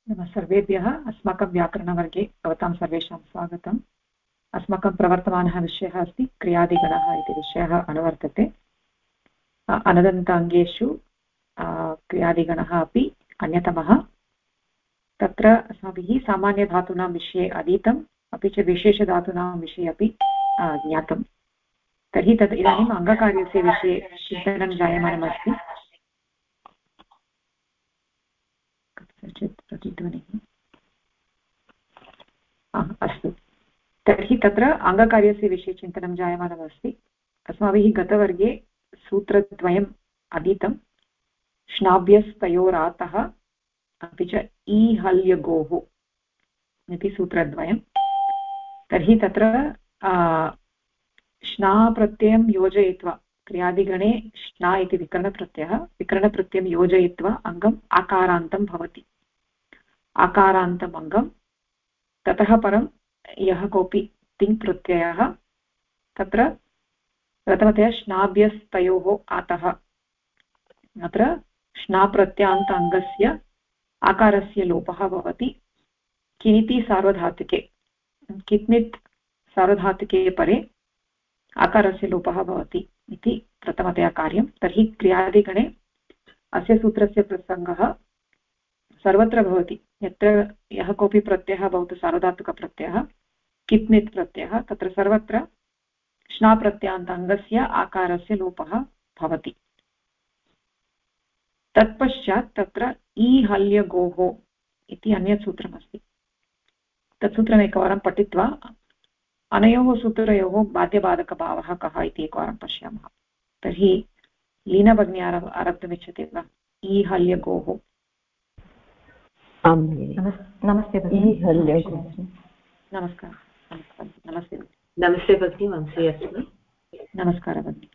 नमः सर्वेभ्यः। अस्माकं व्याकरणवर्गे भवतां सर्वेषां स्वागतम्। अस्माकं प्रवर्तमानः विषयः अस्ति क्रियादिगणः इति विषयः अनुवर्तते। अनदन्ताङ्गेषु क्रियादिगणः अपि अन्यतमः। तत्र अस्माभिः सामान्यधातूनां विषये अधीतम्, अपि च विशेषधातूनां विषये अपि ज्ञातं। तर्हि तद् इदानीम् अङ्गकार्यस्य विषये चिन्तनं जायमानमस्ति। कथञ्चित् प्रतिध्वनिः। अस्तु, तर्हि तत्र अङ्गकार्यस्य विषये चिन्तनं जायमानमस्ति। अस्माभिः गतवर्गे सूत्रद्वयम् अधीतं, श्नाभ्यस्तयोरातः अपि च ईहल्यगोः इति सूत्रद्वयं। तर्हि तत्र श्ना प्रत्ययं योजयित्वा क्रियादिगणे श्ना इति विकरणप्रत्ययं योजयित्वा अङ्गम् आकारान्तं भवति। आकारान्तम् अङ्गं, ततः परं यः कोऽपि तिङ् प्रत्ययः, तत्र प्रथमतया श्नाभ्यस्तयोः आतः, अत्र श्नाप्रत्यान्त अङ्गस्य आकारस्य लोपः भवति। किनिति सार्वधातुके, कित्नित् सार्वधातुके परे आकारस्य लोपः भवति इति प्रथमतया कार्यं। तर्हि क्रियादिगणे अस्य सूत्रस्य प्रसङ्गः सर्वत्र भवति। यत्र यः कोऽपि प्रत्ययः भवतु, सार्वधातुकप्रत्ययः, कित्नित् प्रत्ययः, तत्र सर्वत्र श्नाप्रत्यान्त अङ्गस्य आकारस्य लोपः भवति। तत्पश्चात् तत्र ईहल्यगोः इति अन्यत् सूत्रमस्ति। तत् सूत्रमेकवारं पठित्वा अनयोः सूत्रयोः बाध्यबाधकभावः कः इति एकवारं पश्यामः। तर्हि लीना भगिनी आरब्धुमिच्छति वा? ईहल्यगोः। नमस्ते नमस्ते नमस्ते भगिनी, वंशी अस्मि। नमस्कारः भगिनी।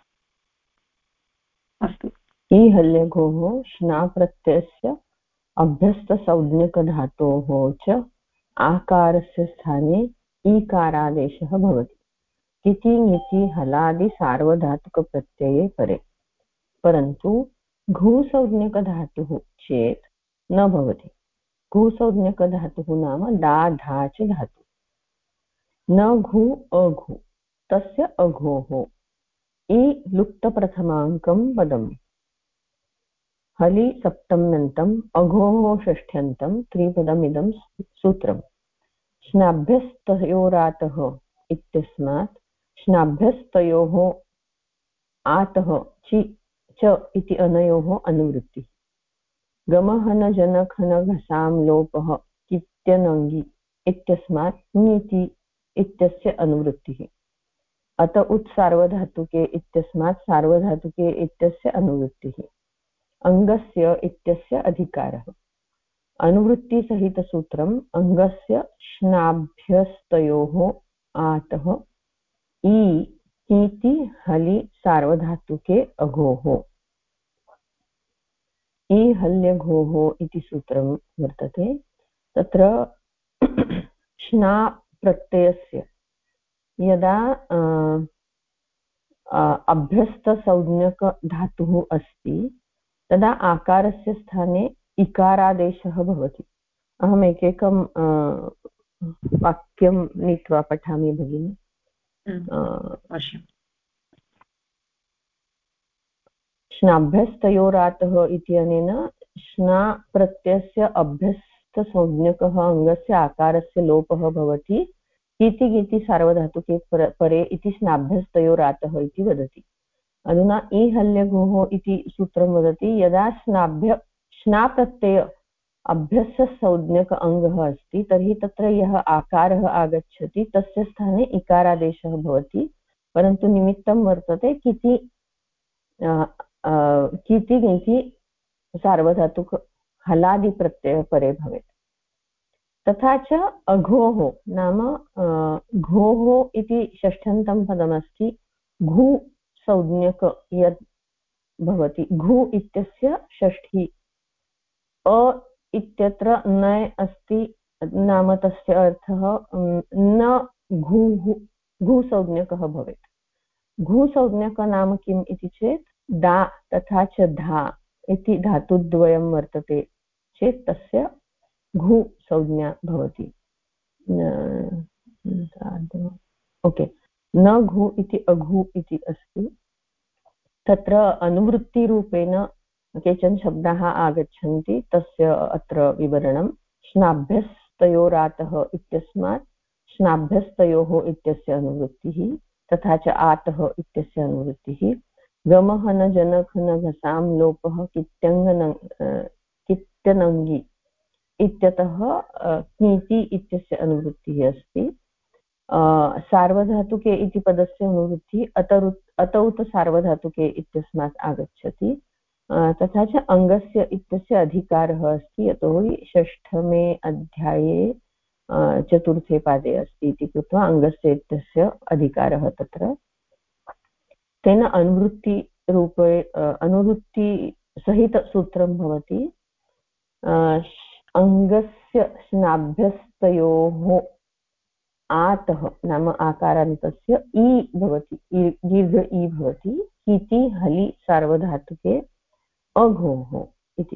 अस्तु, ईहल्यगोः श्ना प्रत्ययस्य अभ्यस्तसंज्ञकधातोः च आकारस्य स्थाने ईकारादेशः भवति। किति ङिति हलादि सार्वधातुकप्रत्यये परे, परन्तु घुसंज्ञकधातुः चेत् न भवति। घुसंज्ञकधातुः नाम डा धा च धातुः। न घु अघु, तस्य अघोः इ लुप्तप्रथमाङ्कं पदम्, हलि सप्तम्यन्तम्, अघोः षष्ठ्यन्तं, त्रिपदमिदं सूत्रम्। श्नाभ्यस्तयोरातः इत्यस्मात् श्नाभ्यस्तयोः आतः च इति अनयोः अनुवृत्तिः। गमहनजनखनघसां लोपः कित्यनङि इत्यस्मात् ङिति इत्यस्य अनुवृत्तिः। अत उत् सार्वधातुके इत्यस्मात् सार्वधातुके इत्यस्य अनुवृत्तिः। अङ्गस्य इत्यस्य अधिकारः। अनुवृत्तिसहितसूत्रम् अङ्गस्य श्नाभ्यस्तयोः आतः ईति हलि सार्वधातुके अघोः। ईहल्यघोः इति सूत्रं वर्तते। तत्र श्ना प्रत्ययस्य यदा अभ्यस्तसंज्ञकधातुः अस्ति तदा आकारस्य स्थाने इकारादेशः भवति। अहम् एकैकं वाक्यं नीत्वा पठामि भगिनि। श्नाभ्यस्तयोरातः इत्यनेन श्ना प्रत्ययस्य अभ्यस्तसंज्ञकः अङ्गस्य आकारस्य लोपः भवति। किति ङिति सार्वधातुके परे इति श्नाभ्यस्तयोरातः इति वदति। अधुना ईहल्यगोः इति सूत्रं वदति, यदा श्ना प्रत्यय अभ्यस्तसंज्ञक अङ्गः अस्ति तर्हि तत्र यः आकारः आगच्छति तस्य स्थाने इकारादेशः भवति, परन्तु निमित्तं वर्तते किति ङिति सार्वधातुक हलादिप्रत्ययः परे भवेत्। तथा च अघोः नाम घोः इति षष्ठ्यन्तं पदमस्ति। घु संज्ञक यत् भवति, घु इत्यस्य षष्ठी, अ इत्यत्र न अस्ति, नाम तस्य अर्थः न घुसंज्ञकः भवेत्। घुसंज्ञक नाम किम् इति चेत् डा तथा च धा इति धातुद्वयं वर्तते चेत् तस्य घु संज्ञा भवति। ओके, न घु इति अघु इति अस्ति। तत्र अनुवृत्तिरूपेण केचन शब्दाः आगच्छन्ति, तस्य अत्र विवरणं। श्नाभ्यस्तयोरातः इत्यस्मात् श्नाभ्यस्तयोः इत्यस्य अनुवृत्तिः, तथा च आतः इत्यस्य अनुवृत्तिः। गमः न जनः न घसां लोपः कित्यनङ्गी इत्यतः क्नीति इत्यस्य अनुवृत्तिः अस्ति। सार्वधातुके इति पदस्य अनुवृत्तिः अतौत सार्वधातुके इत्यस्मात् आगच्छति। तथा च अङ्गस्य इत्यस्य अधिकारः अस्ति, यतोहि षष्ठमे अध्याये चतुर्थे पादे अस्ति इति कृत्वा अङ्गस्य इत्यस्य अधिकारः तत्र। तेन अनुवृत्तिरूपे अनुवृत्तिसहितसूत्रं भवति। अङ्गस्य स्नाभ्यस्तयोः आतः नाम आकारान्तस्य इ भवति, दीर्घ इ भवति, इति हलि सार्वधातुके अघोः इति।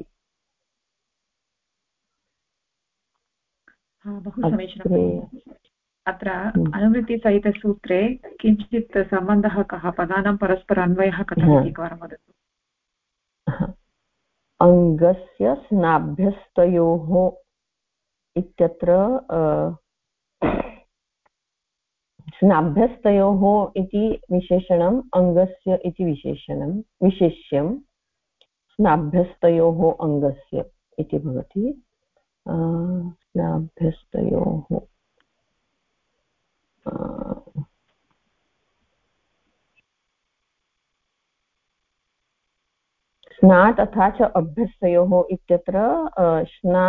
बहु समीचीनम्। अत्र अनुवृत्तिसहितसूत्रे किञ्चित् सम्बन्धः कः, पदानां परस्पर अन्वयः कथम् इति एकवारं वदतु। अङ्गस्य स्नाभ्यस्तयोः इत्यत्र स्नाभ्यस्तयोः इति विशेषणम्, अङ्गस्य इति विशेष्यं स्नाभ्यस्तयोः अङ्गस्य इति भवति। स्नाभ्यस्तयोः स्ना तथा च अभ्यस्तयोः इत्यत्र स्ना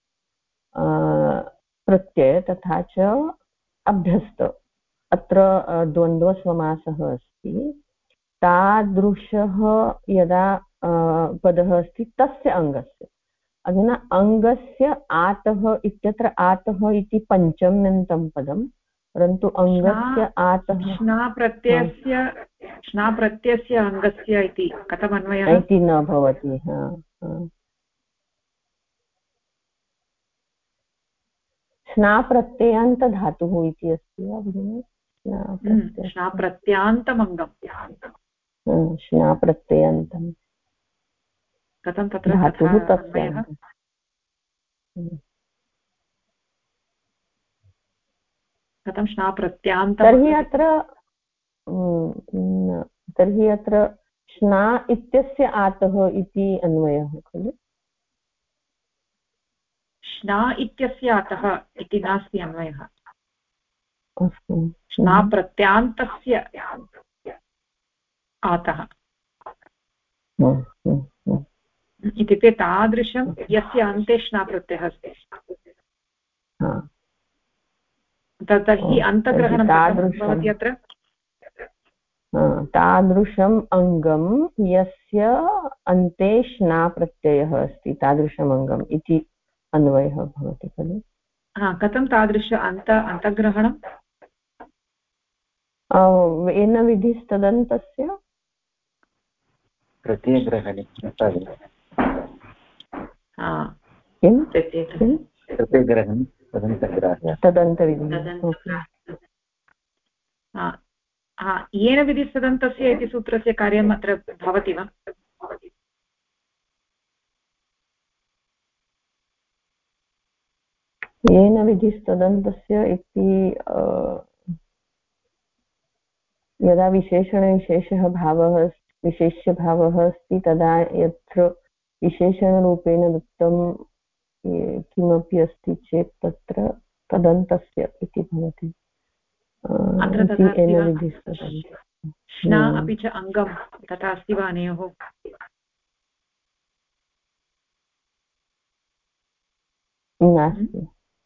प्रत्यय तथा च अभ्यस्त, अत्र द्वन्द्वसमासः अस्ति। तादृशः यदा पदः अस्ति तस्य अङ्गस्य, अधुना अङ्गस्य आतः इत्यत्र आतः इति पञ्चम्यन्तं पदं, परन्तु अङ्गस्य आतः श्ना प्रत्ययस्य अङ्गस्य इति कथम् अन्वयः इति न भवति। स्ना प्रत्ययान्तधातुः इति अस्ति वा भगिनि? श्ना प्रत्यान्तमङ्गं, श्ना प्रत्ययान्तं कथं तत्र धातुः तस्य कथं श्ना प्रत्यान्तं? तर्हि अत्र श्ना इत्यस्य आतः इति अन्वयः खलु? श्ना इत्यस्य अतः इति नास्ति अन्वयः, श्ना प्रत्यान्तस्य आतः इत्युक्ते तादृशं यस्य अन्ते श्ना प्रत्ययः अस्ति, तर्हि अन्तग्रहणं भवति अत्र। तादृशम् अङ्गं यस्य अन्ते श्ना प्रत्ययः अस्ति, तादृशम् अङ्गम् इति अन्वयः भवति खलु? कथं तादृश अन्तग्रहणं? येन विधिस्तदन्तस्य प्रत्ययग्रहणे प्रत्ययग्रहणं तदन्तविधिः। येन विधिस्तदन्तस्य इति सूत्रस्य कार्यम् अत्र भवति वा? येन विधिस्तदन्तस्य इति यदा विशेषणविशेषः भावः विशेष्यभावः अस्ति, तदा यत्र विशेषणरूपेण दत्तं किमपि अस्ति चेत् तत्र तदन्तस्य इति भवति। श्ना अपि च अङ्गं तथा अस्ति वा अनयोः? नास्ति।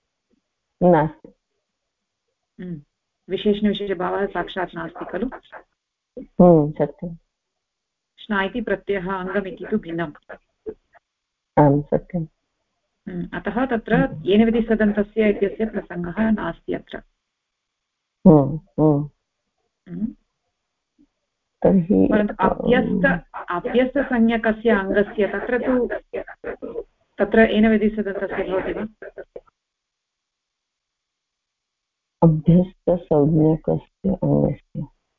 विशेषणविशेषभावः साक्षात् नास्ति खलु? सत्यं। श्ना इति प्रत्ययः अङ्गम् इति तु भिन्नम्। आम् सत्यम्। अतः तत्र येन विधिस्तदन्तस्य इत्यस्य प्रसङ्गः नास्ति अत्र। तर्हि परन्तु अभ्यस्तसंज्ञकस्य अङ्गस्य तत्र तु तत्र एनविधिसदन्तस्य भवति वा? अभ्यस्तसंज्ञकस्य अङ्गस्य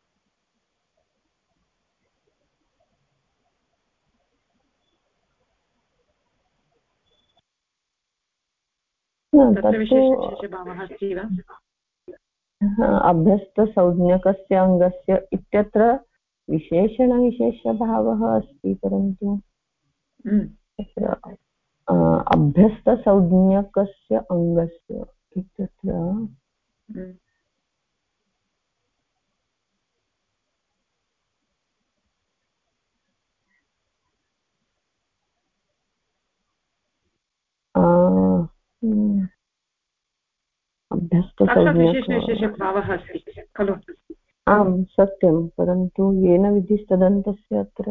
तत्र विशेषभावः अस्ति वा? अभ्यस्तसंज्ञकस्य अङ्गस्य इत्यत्र विशेषणविशेषभावः अस्ति, परन्तु तत्र अभ्यस्तसंज्ञकस्य अङ्गस्य इत्यत्र विशेषभावः अस्ति खलु? आम् सत्यं, परन्तु येन विधिस्तदन्तस्य अत्र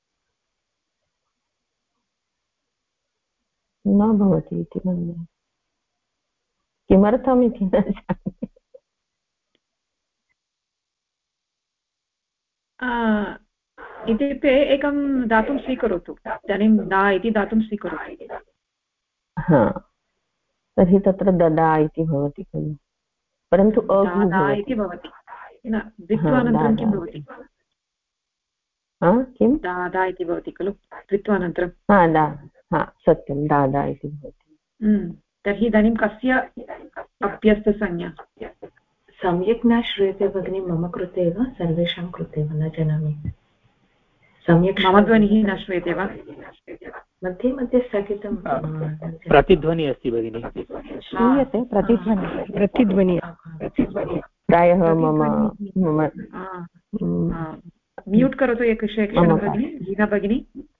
न भवति इति मन्ये। किमर्थम् इति न जाने। इत्युक्ते एकं दातुं स्वीकरोतु। इदानीं दा इति दातुं स्वीकरोतु। हा, तर्हि तत्र ददा इति भवति खलु, परन्तु इति भवति न, द्वित्वानन्तरं किं भवति? किं दादा इति भवति खलु द्वित्वानन्तरं? सत्यं, दादा इति भवति। तर्हि इदानीं कस्य अभ्यस्तसंज्ञा? सम्यक् न श्रूयते भगिनी, मम कृते वा सर्वेषां कृते वा न जानामि। सम्यक् मम ध्वनिः न श्रूयते वा? मध्ये मध्ये स्थगितं प्रतिध्वनिः अस्ति भगिनी। श्रूयते प्रतिध्वनिः प्रायः मम म्यूट् करोतु एकक्षणं भगिनी। लीना भगिनी,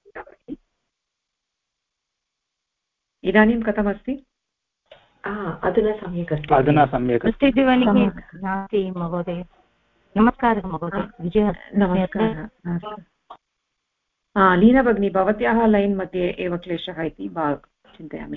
इदानीं कथमस्ति? अधुना सम्यक् अस्ति। अधुना सम्यक् प्रतिध्वनिः नास्ति महोदय। नमस्कारः महोदय। विजयः। नमस्कारः। लीना भगिनी, भवत्याः लैन् मध्ये एव क्लेशः इति चिन्तयामि।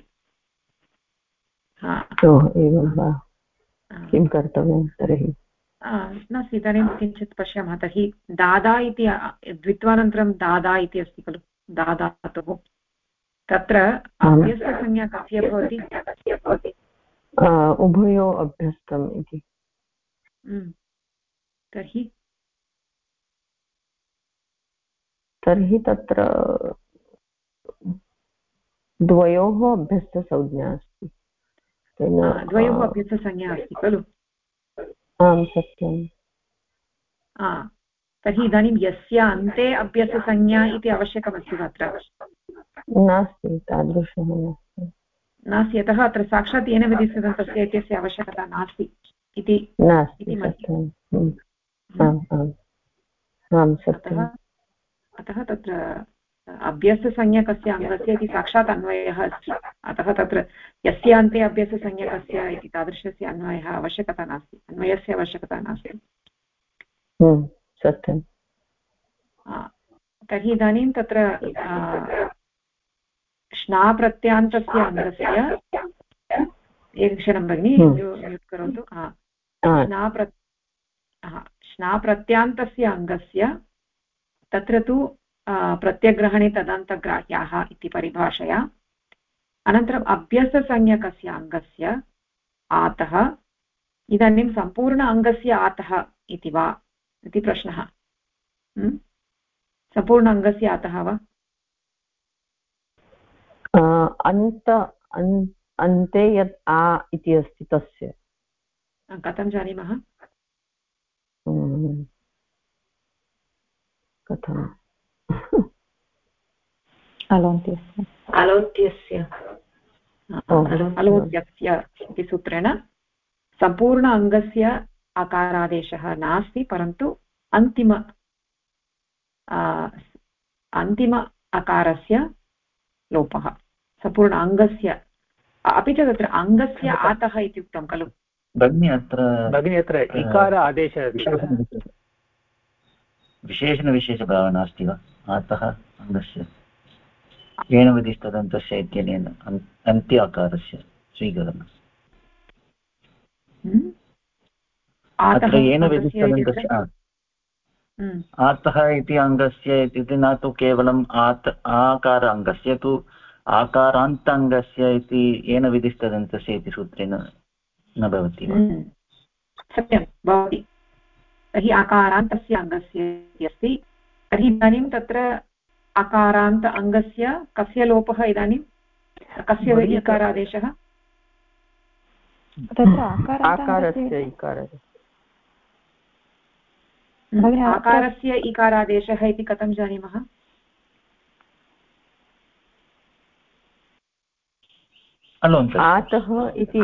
एवं वा? किं कर्तव्यं तर्हि? नास्ति, इदानीं किञ्चित् पश्यामः। तर्हि दादा इति द्वित्वानन्तरं दादा इति अस्ति खलु, दादातुः। तत्र अभ्यस्तसंज्ञा कस्य भवति? उभयो अभ्यस्तम् इति। तर्हि तत्र द्वयोः अभ्यस्तसंज्ञा अस्ति। द्वयोः अभ्यस्तसंज्ञा अस्ति खलु? आं सत्यं। तर्हि इदानीं यस्य अन्ते अभ्यस्तसंज्ञा इति आवश्यकमस्ति वा? अत्र नास्ति, तादृशः नास्ति, यतः अत्र साक्षात् येन विधिस्तदन्तस्य इत्यस्य आवश्यकता नास्ति इति अतः तत्र अभ्यस्तसंज्ञकस्य अङ्गस्य इति साक्षात् अन्वयः अस्ति। अतः तत्र यस्य अन्ते अभ्यस्तसंज्ञकस्य इति तादृशस्य अन्वयः आवश्यकता नास्ति, अन्वयस्य आवश्यकता नास्ति। सत्यं। तर्हि इदानीं तत्र श्नाप्रत्यान्तस्य अङ्गस्य, एकक्षणं भगिनि, म्यूट् करोतु। श्नाप्रत्यान्तस्य अङ्गस्य तत्र तु प्रत्यग्रहणे तदन्तग्राह्याः इति परिभाषया, अनन्तरम् अभ्यस्तसंज्ञकस्य अङ्गस्य आतः, इदानीं सम्पूर्ण अङ्गस्य आतः इति वा इति प्रश्नः। सम्पूर्ण अङ्गस्य आतः वा? अन्ते यत् आ इति अस्ति तस्य कथं जानीमः? कथम्? अलोन्त्यस्य इति सूत्रेण सम्पूर्ण अङ्गस्य अकारादेशः नास्ति, परन्तु अन्तिम अकारस्य लोपः सम्पूर्ण अङ्गस्य। अपि च तत्र अङ्गस्य आतः इति उक्तं खलु भगिनी? अत्र इकार आदेशः विशेषणविशेषभावः नास्ति वा आतः अङ्गस्य? येन विधिस्तदन्तस्य इत्यनेन अन्त्य आकारस्य स्वीकरणम्। अत्र येन विधिस्तदन्तस्य आतः इति अङ्गस्य इत्युक्ते न तु केवलम् आकार अङ्गस्य तु आकारान्तङ्गस्य इति येन विधिस्तदन्तस्य इति सूत्रेण न भवति वा? सत्यं भवति। तर्हि आकारान्तस्य अङ्गस्य अस्ति, तर्हि इदानीं तत्र अकारान्त अङ्गस्य कस्य लोपः इदानीं कस्य इकारादेशः? तत्र आकारस्य इकारादेशः इति कथं जानीमः? आतः इति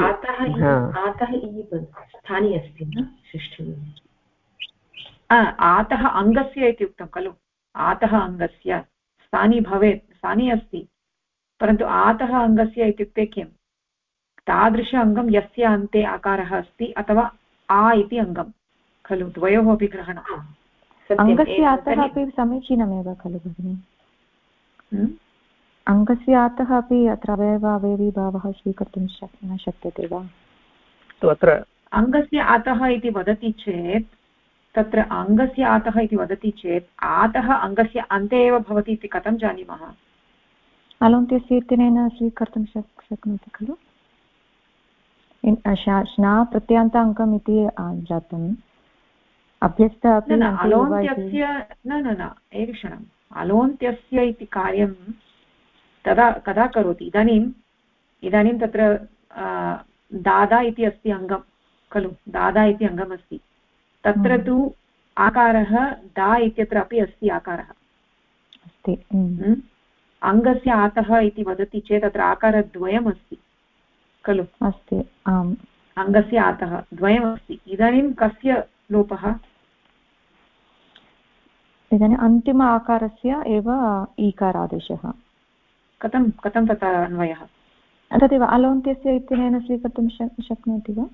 स्थाने अस्ति न षष्ठी। आतः अङ्गस्य इति उक्तं खलु। आतः अङ्गस्य स्थानी भवेत्, स्थानी अस्ति, परन्तु आतः अङ्गस्य इत्युक्ते किं? तादृश अङ्गं यस्य अन्ते आकारः अस्ति अथवा आ इति अङ्गं खलु, द्वयोः अपि ग्रहणम्। अङ्गस्य अतः अपि समीचीनमेव खलु भगिनि। अङ्गस्य अतः अपि अत्र अवयवावयवीभावः स्वीकर्तुं न शक्यते वा? अत्र अङ्गस्य अतः इति वदति चेत्, तत्र अङ्गस्य अतः इति वदति चेत् आतः अङ्गस्य अन्ते एव भवति इति कथं जानीमः? अलोन्त्यस्य इत्यनेन स्वीकर्तुं शक्नोति खलु। श्ना प्रत्ययान्त अङ्गम् इति जातम्, अभ्यस्त अपि अलोन्त्यस्य न एकक्षणम्। अलोन्त्यस्य इति कार्यं तदा कदा करोति? इदानीं तत्र दादा इति अस्ति अङ्गं खलु, दादा इति अङ्गमस्ति, तत्र तु आकारः दा इत्यत्र अपि अस्ति आकारः अस्ति। अङ्गस्य आतः इति वदति चेत् अत्र आकारद्वयमस्ति खलु। अस्ति, आम्, अङ्गस्य आतः द्वयमस्ति। इदानीं कस्य लोपः? इदानीम् अन्तिम आकारस्य एव ईकारादेशः। कथं तथा अन्वयः? तदेव अलोन्त्यस्य इत्यनेन स्वीकर्तुं शक्नोति वा?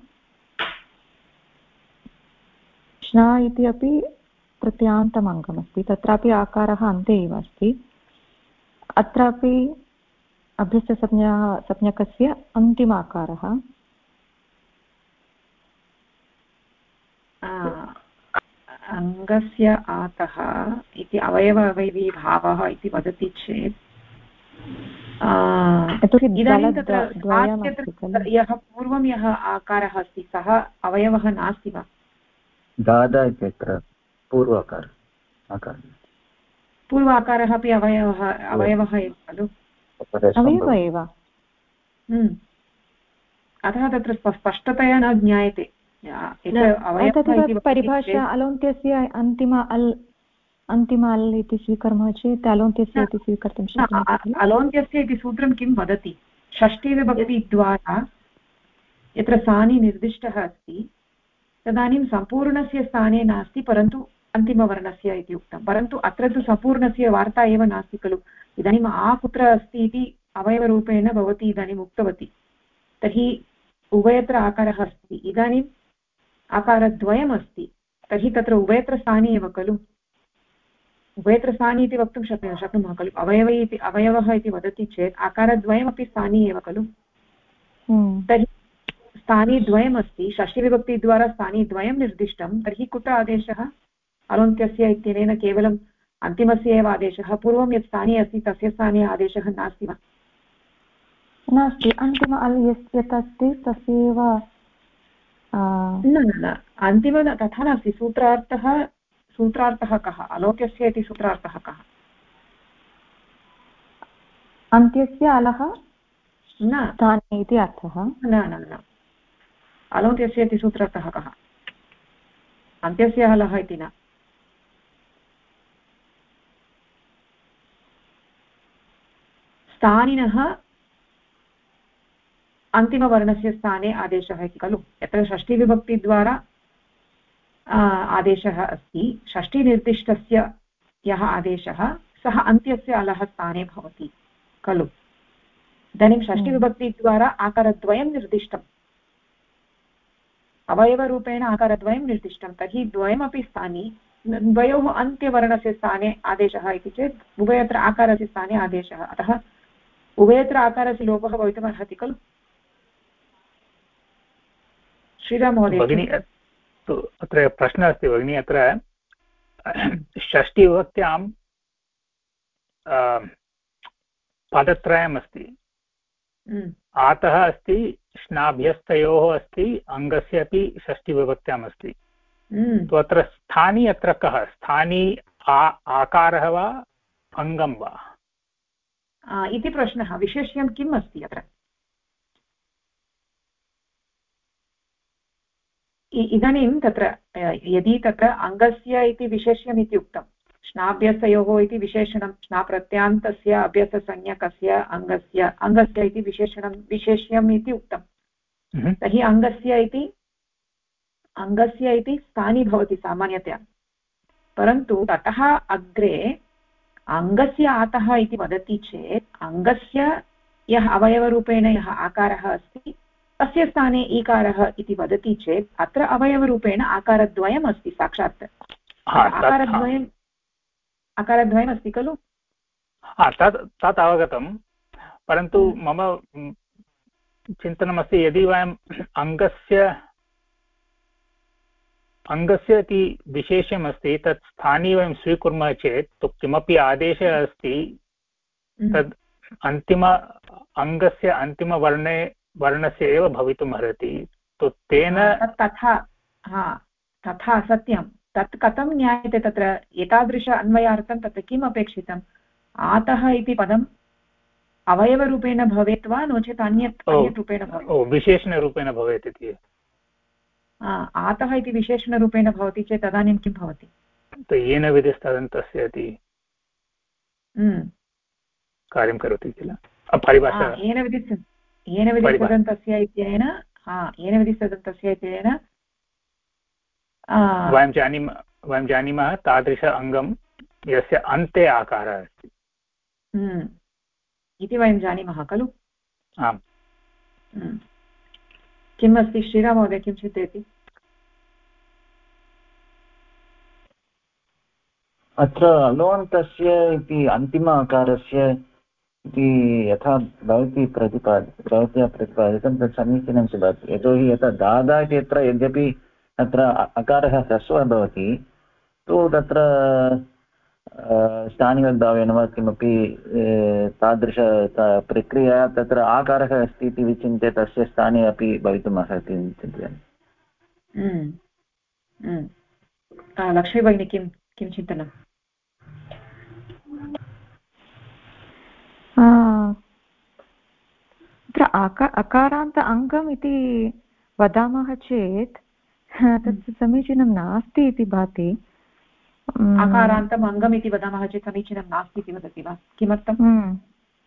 श्ना इति अपि प्रत्ययान्तम् अङ्गमस्ति, तत्रापि आकारः अन्ते एव अस्ति। अत्रापि अभ्यस्तसंज्ञकस्य अन्तिम आकारः अङ्गस्य आतः इति अवयव अवयवीभावः इति वदति चेत् इदानीं तत्र यः पूर्वं यः आकारः अस्ति सः अवयवः नास्ति वा? दादा इत्यत्र पूर्व आकारः अपि अवयवः एव खलु, अवयव एव। अतः तत्र स्पष्टतया न ज्ञायते। तदेव परिभाषा अलोन्त्यस्य अन्तिम अल् इति स्वीकुर्मः चेत् अलोन्त्यस्य इति स्वीकर्तुं शक्नुमः। अलोन्त्यस्य इति सूत्रं किं वदति? षष्ठीविभक्तिद्वारा यत्र स्थाने निर्दिष्टः अस्ति तदानीं सम्पूर्णस्य स्थाने नास्ति, परन्तु अन्तिमवर्णस्य इति उक्तं। परन्तु अत्र तु सम्पूर्णस्य वार्ता एव नास्ति खलु। इदानीम् आ कुत्र अस्ति इति अवयवरूपेण भवती इदानीम् उक्तवती, तर्हि उभयत्र आकारः अस्ति। इदानीम् आकारद्वयमस्ति, तर्हि तत्र उभयत्र स्थाने एव खलु। उभयत्र स्थाने इति वक्तुं शक्नुमः खलु। अवयवः इति वदति चेत् आकारद्वयमपि स्थाने एव खलु। तर्हि स्थाने द्वयमस्ति, षष्ठीविभक्तिद्वारा स्थाने द्वयं निर्दिष्टं, तर्हि कुत्र आदेशः? अलोन्त्यस्य इत्यनेन केवलम् अन्तिमस्य एव आदेशः। पूर्वं यत् स्थाने अस्ति तस्य स्थाने आदेशः नास्ति वा? नास्ति, अन्तिम अल् यत् अस्ति तस्यैव न अन्तिम तथा नास्ति। सूत्रार्थः कः? अलोन्त्यस्य इति सूत्रार्थः कः? अन्त्यस्य अलः न स्थाने इति अर्थः। न अलोन्त्यस्य इति सूत्रार्थः कः? अन्त्यस्य अलः इति न। स्थानिनः अन्तिमवर्णस्य स्थाने आदेशः इति खलु। यत्र षष्ठीविभक्तिद्वारा आदेशः अस्ति, षष्ठीनिर्दिष्टस्य यः आदेशः सः अन्त्यस्य अलः स्थाने भवति खलु। इदानीं षष्ठीविभक्तिद्वारा आकारद्वयं निर्दिष्टम्, अवयवरूपेण आकारद्वयं निर्दिष्टं, तर्हि द्वयमपि स्थाने, द्वयोः अन्त्यवर्णस्य स्थाने आदेशः इति चेत् उभयत्र आकारस्य स्थाने आदेशः। अतः उभयत्र आकारस्य लोपः भवितुमर्हति खलु। श्रीराममहोदय भगिनी, अत्र प्रश्नः अस्ति भगिनी। अत्र षष्ठीविभक्त्यां पदत्रयमस्ति। आतः अस्ति, श्नाभ्यस्तयोः अस्ति, अङ्गस्य अपि षष्टिविभक्त्याम् अस्ति। तो अत्र स्थानी अत्र कः? स्थानी आकारः वा अङ्गं वा इति प्रश्नः। विशेष्यं किम् अस्ति अत्र? इदानीं तत्र यदि तत्र अङ्गस्य इति विशेष्यम् इति उक्तं, श्नाभ्यस्तयोः इति विशेषणं, श्नाप्रत्यान्तस्य अभ्यस्तसंज्ञकस्य अङ्गस्य इति विशेष्यम् इति उक्तं, तर्हि अङ्गस्य इति स्थानी भवति सामान्यतया। परन्तु ततः अग्रे अङ्गस्य आतः इति वदति चेत् अङ्गस्य यः अवयवरूपेण यः आकारः अस्ति तस्य स्थाने ईकारः इति वदति चेत् अत्र अवयवरूपेण आकारद्वयम् अस्ति साक्षात्। आकारद्वयम् अस्ति खलु? तत् अवगतं, परन्तु मम चिन्तनमस्ति यदि वयम् अङ्गस्य इति विशेषमस्ति तत् स्थाने वयं स्वीकुर्मः चेत् तो किमपि आदेशः अस्ति तद् अङ्गस्य वर्णस्य एव भवितुम् अर्हति। तो तेन तथा सत्यं। तत् कथं ज्ञायते? तत्र एतादृश अन्वयार्थं तत्र किम् अपेक्षितम्? आतः इति पदम् अवयवरूपेण भवेत् वा नो चेत् अन्यत् रूपेण भवेत्? विशेषणरूपेण भवेत् इति। आतः इति विशेषणरूपेण भवति चेत् तदानीं किं भवति? येन विधिस्तदन्तस्य इति कार्यं करोति किल परिभाषा। येन विधिस्तदन्तस्य इत्यनेन वयं जानीमः तादृश अङ्गं यस्य अन्ते आकारः अस्ति इति वयं जानीमः खलु? आम्। किम् अस्ति श्रीराममहोदय, किं चिन्तयति? अत्र अलोन्तस्य इति अन्तिम आकारस्य इति यथा भवत्या प्रतिपादितं तत् समीचीनं भवति। यतोहि यथा दादा इत्यत्र यद्यपि अत्र अकारः ह्रस्वः भवति तु तत्र स्थानिवद्भावेन वा किमपि तादृश प्रक्रिया तत्र आकारः अस्ति इति विचिन्त्य तस्य स्थाने अपि भवितुम् अर्हति चिन्तयामि। लक्ष्मी भगिनी किं चिन्तनम्? अत्र अकारान्त अङ्गम् इति वदामः चेत् तत् समीचीनं नास्ति इति भाति। अकारान्तम् अङ्गम् इति वदामः चेत् समीचीनं नास्ति इति वदति वा? किमर्थम्?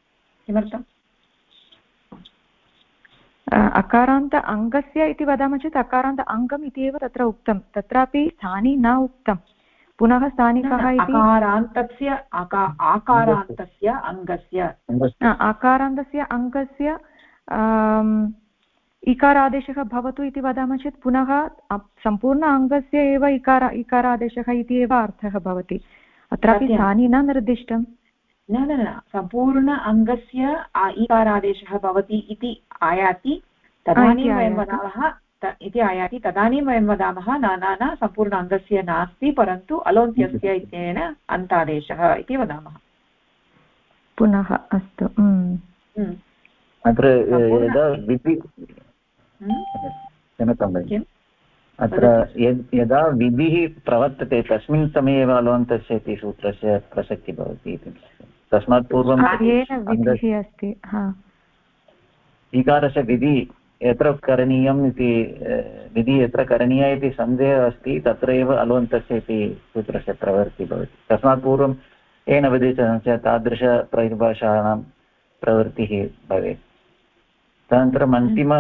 अकारान्त अङ्गस्य इति वदामः चेत् अकारान्त अङ्गम् इति एव तत्र उक्तं, तत्रापि स्थानी न उक्तं। पुनः स्थानिकः इति आकारान्तस्य अङ्गस्य इकारादेशः भवतु इति वदामः चेत् पुनः सम्पूर्ण अङ्गस्य एव इकारादेशः इति एव अर्थः भवति। अत्रापि स्थानी न निर्दिष्टं। न सम्पूर्ण अङ्गस्य इकारादेशः भवति इति आयाति तदानीं वयं वदामः न सम्पूर्ण अङ्गस्य नास्ति परन्तु अलोन्त्यस्य इत्यनेन अन्तादेशः इति वदामः। पुनः अस्तु। अत्र यदा विधिः प्रवर्तते तस्मिन् समये एव अलोन्तस्य इति सूत्रस्य प्रसक्तिः भवति इति। तस्मात् पूर्वम् अस्ति ईकारस्य विधि यत्र करणीयम् इति विधिः यत्र करणीया इति सन्देहः अस्ति तत्र एव अलोन्तस्य इति सूत्रस्य प्रवृत्तिः भवति। तस्मात् पूर्वं येन विधितस्य तादृशपरिभाषाणां प्रवृत्तिः भवेत्। तदनन्तरम् अन्तिम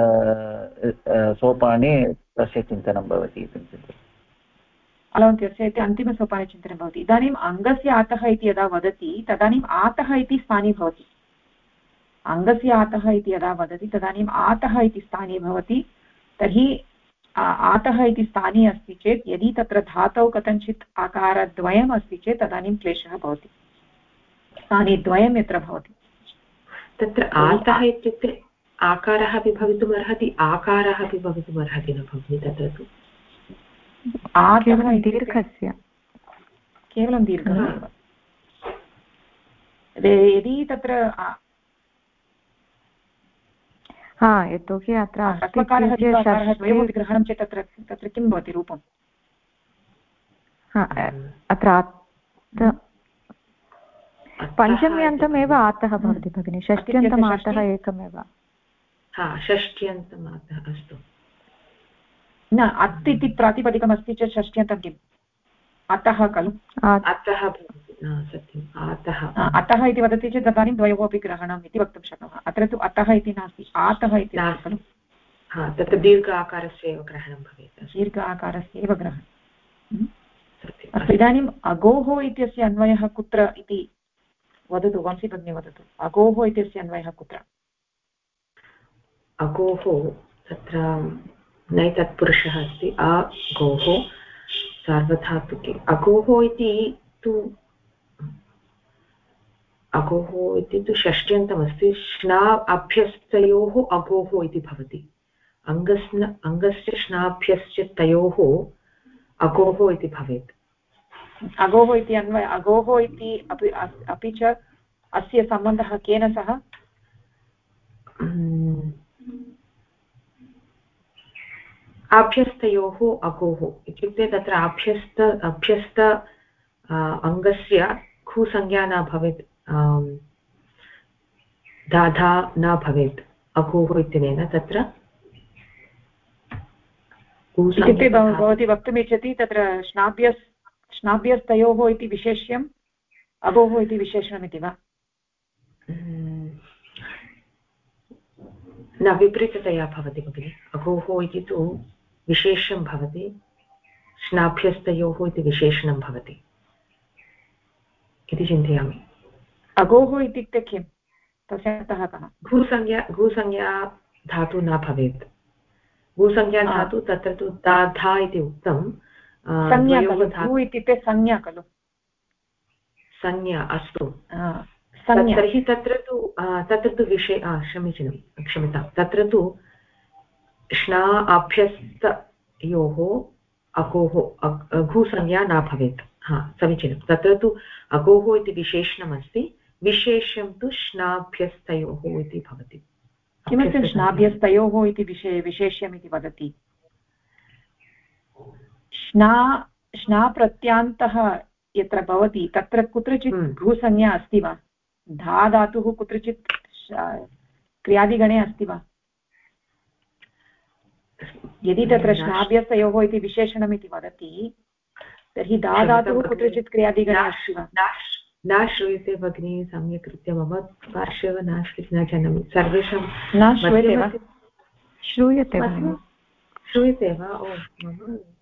सोपाने तस्य चिन्तनं भवति इति चिन्तयामि। अलोन्त्यस्य इति अन्तिमसोपाने चिन्तनं भवति। इदानीम् अङ्गस्य आतः इति यदा वदति तदानीम् आतः इति स्थाने भवति। अङ्गस्य आतः इति यदा वदति तदानीम् आतः इति स्थाने भवति। तर्हि आतः इति स्थाने अस्ति चेत् यदि तत्र धातौ कथञ्चित् आकारद्वयम् अस्ति चेत् तदानीं क्लेशः भवति। स्थाने द्वयं यत्र भवति तत्र आतः इत्युक्ते आकारः अपि भवितुम् अर्हति आकारः अपि भवितुम् अर्हति न भवति। तत्र तु केवलं दीर्घस्य केवलं दीर्घः एव। यदि तत्र यतोहि अत्र ह्रस्वकारः दीर्घकारः द्वयोरपि ग्रहणं चेत् तत्र किं भवति रूपम् अत्र पञ्चम्यन्तमेव आतः भवति भगिनि षष्ट्यन्तम् आतः एकमेव षष्ट्यन्तम् आतः अस्तु न अत् इति प्रातिपदिकमस्ति चेत् षष्ट्यन्तं किम् अतः खलु अतः सत्यम् अतः इति वदति चेत् तदानीं द्वयोः अपि ग्रहणम् इति वक्तुं शक्नुमः अत्र तु अतः इति नास्ति आतः इति खलु तत्र दीर्घ आकारस्य एव ग्रहणं भवेत् दीर्घ आकारस्य एव ग्रहणम् अस्तु इदानीम् अगोः इत्यस्य अन्वयः कुत्र इति वदतु वंशी भगिनी वदतु अगोः इत्यस्य अन्वयः कुत्र अगोः तत्र नै तत्पुरुषः अस्ति अगोः सार्वधातुके अगोः इति तु अगोः इति तु षष्ट्यन्तमस्ति श्ना अभ्यस्तयोः अगोः इति भवति अङ्गस्य श्नाभ्यश्च तयोः अगोः इति भवेत् अगोः इति अन्वय अगोः इति अपि च अस्य सम्बन्धः केन सह अभ्यस्तयोः अगोः इत्युक्ते तत्र अभ्यस्त अङ्गस्य खुसंज्ञा न भवेत् धाधा न भवेत् अगोः इत्यनेन तत्र इत्युक्ते भवती वक्तुमिच्छति तत्र श्नाभ्यस्तयोः इति विशेष्यम् अगोः इति विशेषणमिति वा न विपरीततया भवति भगिनि अगोः इति तु विशेषं भवति श्नाभ्यस्तयोः इति विशेषणं भवति इति चिन्तयामि अगोः इत्युक्ते किं तस्य अर्थः कः भूसंज्ञा धातु न भवेत् भूसंज्ञा धातु तत्र तु दाधा इति उक्तं भू इत्युक्ते संज्ञा खलु संज्ञा अस्तु तर्हि तत्र तु विषय क्षम्यतां तत्र तु श्ना अभ्यस्तयोः अगोः घुसंज्ञा न भवेत् समीचीनं तत्र तु अगोः इति विशेषणमस्ति विशेष्यं तु श्नाभ्यस्तयोः इति भवति किमर्थं श्नाभ्यस्तयोः इति विशेष्यम् इति वदति श्ना प्रत्यान्तः यत्र भवति तत्र कुत्रचित् भूसंज्ञा अस्ति वा धा धातुः कुत्रचित् क्रियादिगणे अस्ति वा यदि तत्र श्नाभ्यस्तयोः इति विशेषणम् इति वदति तर्हि धा धातुः कुत्रचित् क्रियादिगणे अस्ति वा न श्रूयते भगिनी सम्यक् रीत्या मम पार्श्वे एव न जानामि सर्वेषां न श्रूयते वा श्रूयते वा ओ मम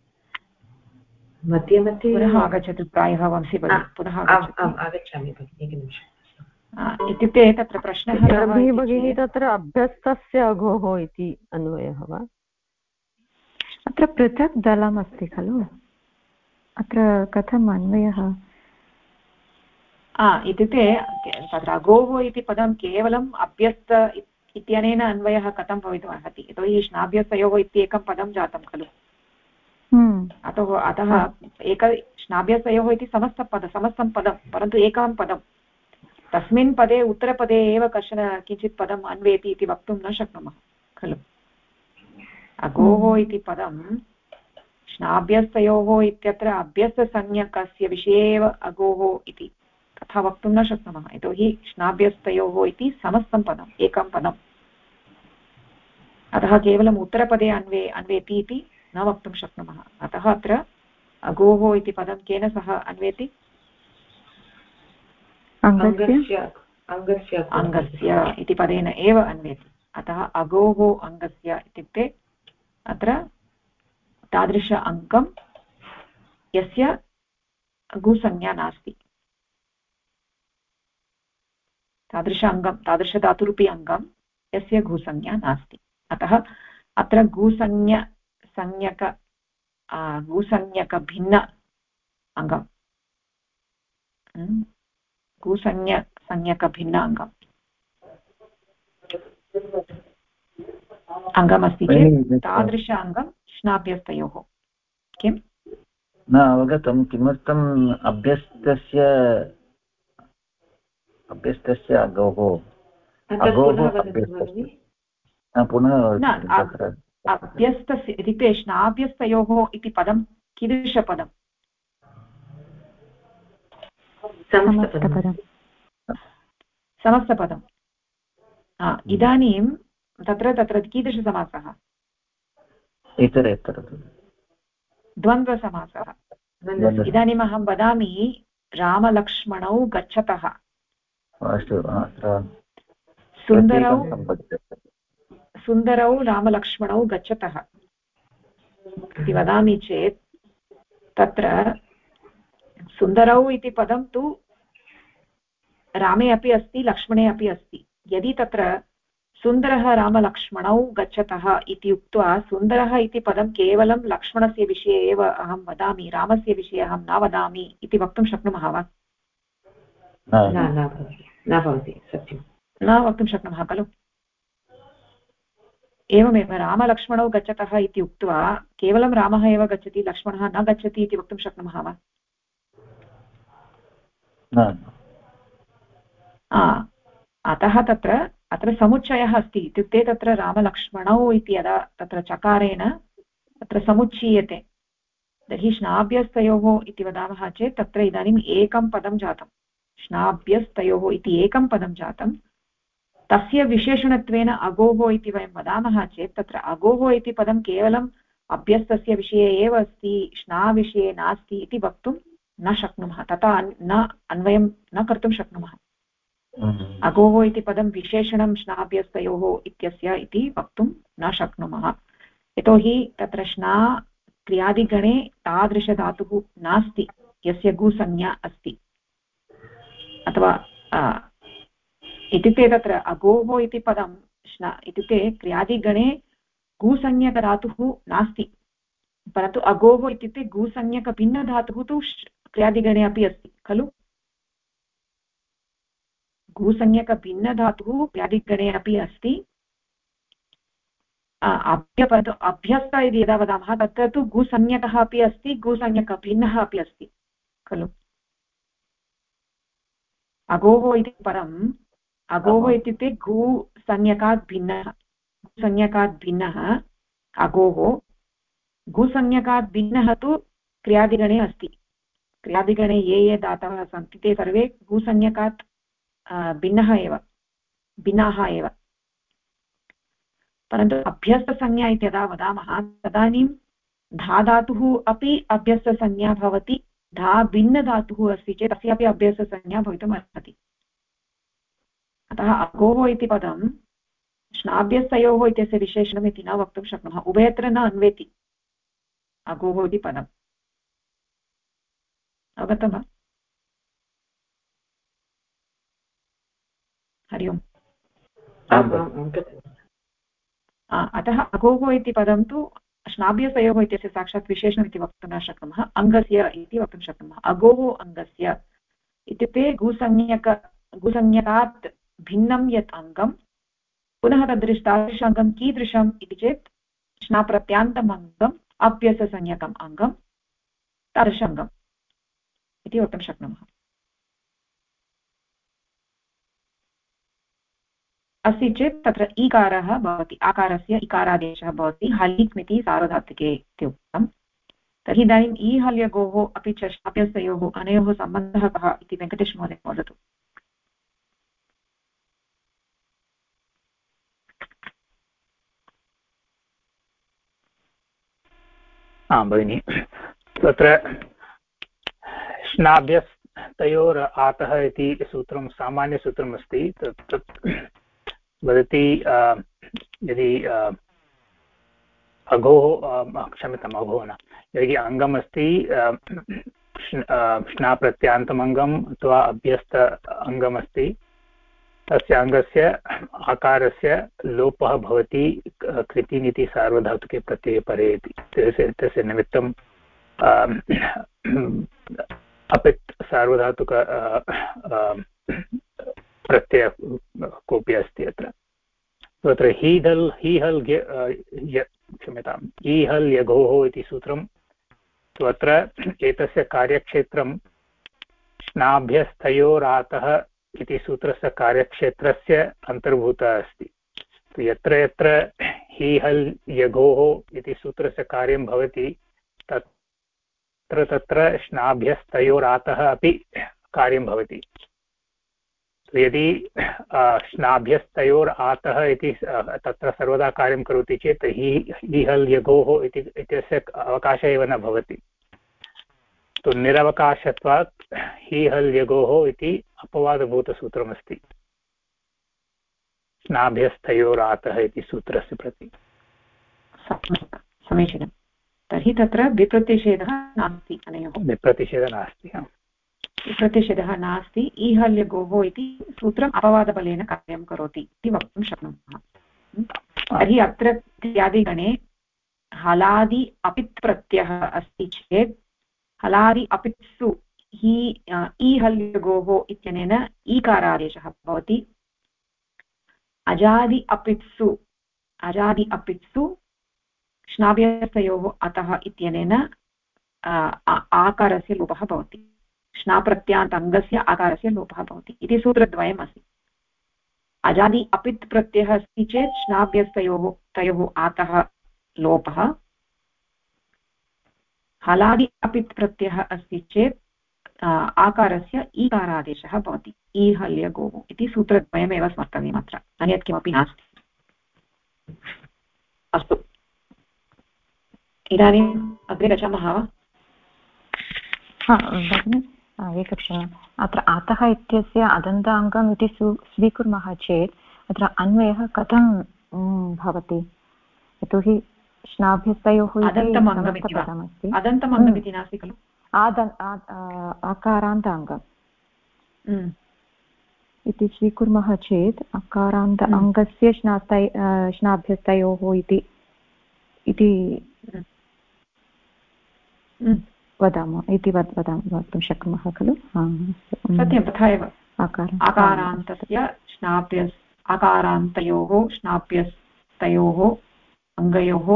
मध्ये पुनः आगच्छतु प्रायः वंशी पुनः आगच्छामि भगिनि एकनिमिषम् इत्युक्ते तत्र प्रश्नः भगिनी तत्र अभ्यस्तस्य अघोः इति अन्वयः वा अत्र पृथक् दलमस्ति खलु अत्र कथम् अन्वयः इत्युक्ते तत्र अगोः इति पदं केवलम् अभ्यस्त इत्यनेन अन्वयः कथं भवितुम् अर्हति यतोहि श्नाभ्यस्तयोः इत्येकं पदं जातं खलु अतः श्नाभ्यस्तयोः इति समस्तं पदं परन्तु एकं पदं तस्मिन् पदे उत्तरपदे एव कश्चन किञ्चित् पदम् अन्वेति इति वक्तुं न शक्नुमः खलु अगोः इति पदं श्नाभ्यस्तयोः इत्यत्र अभ्यस्तसंज्ञकस्य विषये एव अगोः इति तथा वक्तुं न शक्नुमः यतोहि श्नाभ्यस्तयोः इति समस्तं पदम् एकं पदम् अतः केवलम् उत्तरपदे अन्वेति इति न वक्तुं शक्नुमः अतः अत्र अगोः इति पदं केन सह अन्वेति अङ्गस्य इति पदेन एव अन्वेति अतः अगोः अङ्गस्य इत्युक्ते अत्र तादृश अङ्गं यस्य घुसंज्ञा नास्ति तादृशधातुरूपी अङ्गं यस्य घुसंज्ञा नास्ति अतः अत्र घुसंज्ञकभिन्न अङ्गं घुसंज्ञकभिन्न अङ्गमस्ति चेत् तादृश अङ्गं श्नाभ्यस्तयोः किं न अवगतं किमर्थम् अभ्यस्तस्य अगोः पुनः अभ्यस्तस्य इत्युक्ते श्नाभ्यस्तयोः इति पदं कीदृशपदं? समस्तपदम्। इदानीं तत्र कीदृशसमासः? द्वन्द्वसमासः। इदानीम् अहं वदामि रामलक्ष्मणौ गच्छतः, सुन्दरौ रामलक्ष्मणौ गच्छतः इति वदामि चेत् तत्र सुन्दरौ इति पदं तु रामे अपि अस्ति, लक्ष्मणे अपि अस्ति। यदि तत्र सुन्दरः रामलक्ष्मणौ गच्छतः इति उक्त्वा सुन्दरः इति पदं केवलं लक्ष्मणस्य विषये एव अहं वदामि, रामस्य विषये अहं न वदामि इति वक्तुं शक्नुमः वा? न भवति, सत्यं न वक्तुं शक्नुमः खलु। एवमेव रामलक्ष्मणौ गच्छतः इति उक्त्वा केवलं रामः एव गच्छति, लक्ष्मणः न गच्छति इति वक्तुं शक्नुमः वा? अतः अत्र समुच्चयः अस्ति, इत्युक्ते तत्र रामलक्ष्मणौ इति यदा तत्र चकारेण तत्र समुच्चीयते तर्हि श्नाभ्यस्तयोः इति वदामः चेत् तत्र इदानीम् एकं पदं जातं। श्नाभ्यस्तयोः इति एकं पदं जातं। तस्य विशेषणत्वेन अगोः इति वयं वदामः चेत् तत्र अगोः इति पदं केवलम् अभ्यस्तस्य विषये एव अस्ति, श्नाविषये नास्ति इति वक्तुं न शक्नुमः, तथा न अन्वयं न कर्तुं शक्नुमः। अगोः इति पदं विशेषणं श्नाभ्यस्तयोः इत्यस्य इति वक्तुं न शक्नुमः, यतोहि तत्र श्ना क्रियादिगणे तादृशधातुः नास्ति यस्य गुसंज्ञा अस्ति, अथवा इत्युक्ते तत्र अगोः इति पदं श्ना इत्युक्ते क्रियादिगणे गुसंज्ञकधातुः नास्ति, परन्तु अगोः इत्युक्ते गुसंज्ञकभिन्नधातुः तु क्रियादिगणे अपि अस्ति खलु। गुसंज्ञकभिन्नधातुः क्रियादिगणे अपि अस्ति। अभ्यस्त इति यदा वदामः तत्र तु गुसंज्ञकः अपि अस्ति, गुसंज्ञकभिन्नः अपि अस्ति खलु। अगोः इति परम् अगोः इत्युक्ते गुसंज्ञकात् भिन्नः, गुसंज्ञकात् भिन्नः अगोः। गुसंज्ञकात् भिन्नः तु क्रियादिगणे अस्ति। क्रियादिगणे ये दाताः सन्ति ते सर्वे गुसंज्ञकात् भिन्नाः एव, परन्तु अभ्यस्तसंज्ञा इति यदा वदामः तदानीं धातुः अपि अभ्यस्तसंज्ञा भवति, भिन्नधातुः अस्ति चेत् तस्यापि अभ्यस्तसंज्ञा भवितुम् अर्हति। अतः अगोः इति पदं श्नाभ्यस्तयोः इत्यस्य विशेषणम् इति न वक्तुं शक्नुमः, उभयत्र न अन्वेति अगोः इति पदम्। अवगतं वा? हरि ओम्। अतः अगोः इति पदं तु श्नाभ्यस्तयोः इत्यस्य साक्षात् विशेषणम् इति वक्तुं न शक्नुमः, अङ्गस्य इति वक्तुं शक्नुमः। अगोः अङ्गस्य इत्युक्ते गुसंज्ञकात् भिन्नं यत् अङ्गं, पुनः तादृश अङ्गं कीदृशम् इति चेत् श्नाप्रत्यान्तम् अङ्गम्, अभ्यस्तसंज्ञकम् अङ्गं, तादृशङ्गम् इति वक्तुं शक्नुमः। अस्ति चेत् तत्र ईकारः भवति, आकारस्य इकारादेशः भवति, हलिक्मिति सार्वधातुके इति उक्तं। तर्हि इदानीम् ईहल्यगोः अपि च श्नाभ्यस्तयोः अनयोः सम्बन्धः कः इति वेङ्कटेशमहोदय वदतु। आं भगिनि, तत्र श्नाभ्यस्तयोर् आतः इति सूत्रं सामान्यसूत्रम् अस्ति। तत् वदति यदि क्षम्यताम्, अघोः न, यदि अङ्गम् अस्ति श्नाप्रत्यान्तम् अङ्गम् अथवा अभ्यस्त अङ्गमस्ति, तस्य अङ्गस्य आकारस्य लोपः भवति कृतिनिति सार्वधातुके प्रत्यये परे इति। तस्य निमित्तं अपित् सार्वधातुक प्रत्यय कोऽपि अस्ति अत्र। तत्र क्षम्यताम्, ईहल् यगोः इति सूत्रं तु अत्र एतस्य कार्यक्षेत्रं श्नाभ्यस्तयोरातः इति सूत्रस्य कार्यक्षेत्रस्य अन्तर्भूतः अस्ति। यत्र यत्र हि हल् यघोः इति सूत्रस्य कार्यं भवति तत्र तत्र श्नाभ्यस्तयोरातः अपि कार्यं भवति। यदि श्नाभ्यस्तयोरातः इति तत्र सर्वदा कार्यं करोति चेत् हि हल् यघोः इत्यस्य अवकाशः एव न भवति। तो निरवकाशत्वात् हि हल् यघोः इति अपवादभूतसूत्रमस्ति स्नाभ्यस्तयोरातः इति सूत्रस्य प्रति। समीचीनं। तर्हि तत्र विप्रतिषेधः नास्ति, अनयोः विप्रतिषेधः नास्ति। विप्रतिषेधः नास्ति। ईहल्यगोः इति सूत्रम् अपवादबलेन कार्यं करोति इति वक्तुं शक्नुमः। तर्हि अत्र क्रियादिगणे हलादि अपित् प्रत्ययः अस्ति चेत् हलादि अपित्सु ईहल्यगोः इत्यनेन ईकारादेशः भवति। अजादि अपित्सु श्नाभ्यस्तयोः अतः इत्यनेन आकारस्य लोपः भवति। श्नाप्रत्यान्त अङ्गस्य आकारस्य लोपः भवति इति सूत्रद्वयम् अस्ति। अजादि अपित् प्रत्ययः अस्ति चेत् श्नाभ्यस्तयोः आतः लोपः। हलादि अपित् प्रत्ययः अस्ति चेत् आकारस्य ईकारादेशः भवति। ईहल्यगोः इति सूत्रद्वयमेव स्मर्तव्यम्, अत्र अन्यत् किमपि नास्ति। अस्तु, इदानीम् अग्रे गच्छामः वा? भगिनि एकक्षणम्। अत्र अतः इत्यस्य अदन्ताङ्गम् इति स्वीकुर्मः चेत् अत्र अन्वयः कथं भवति? यतोहि श्नाभ्यस्तयोः पदमस्ति। अदन्तमङ्गमिति नास्ति खलु? आकारान्ताङ्गम् इति स्वीकुर्मः चेत् अकारान्त अङ्गस्य श्नाभ्यस्तयोः इति वदामः इति वक्तुं शक्नुमः खलु? सत्यं, तथा एव। आकारान्तस्य आकारान्तयोः श्नाभ्यस्तयोः अङ्गयोः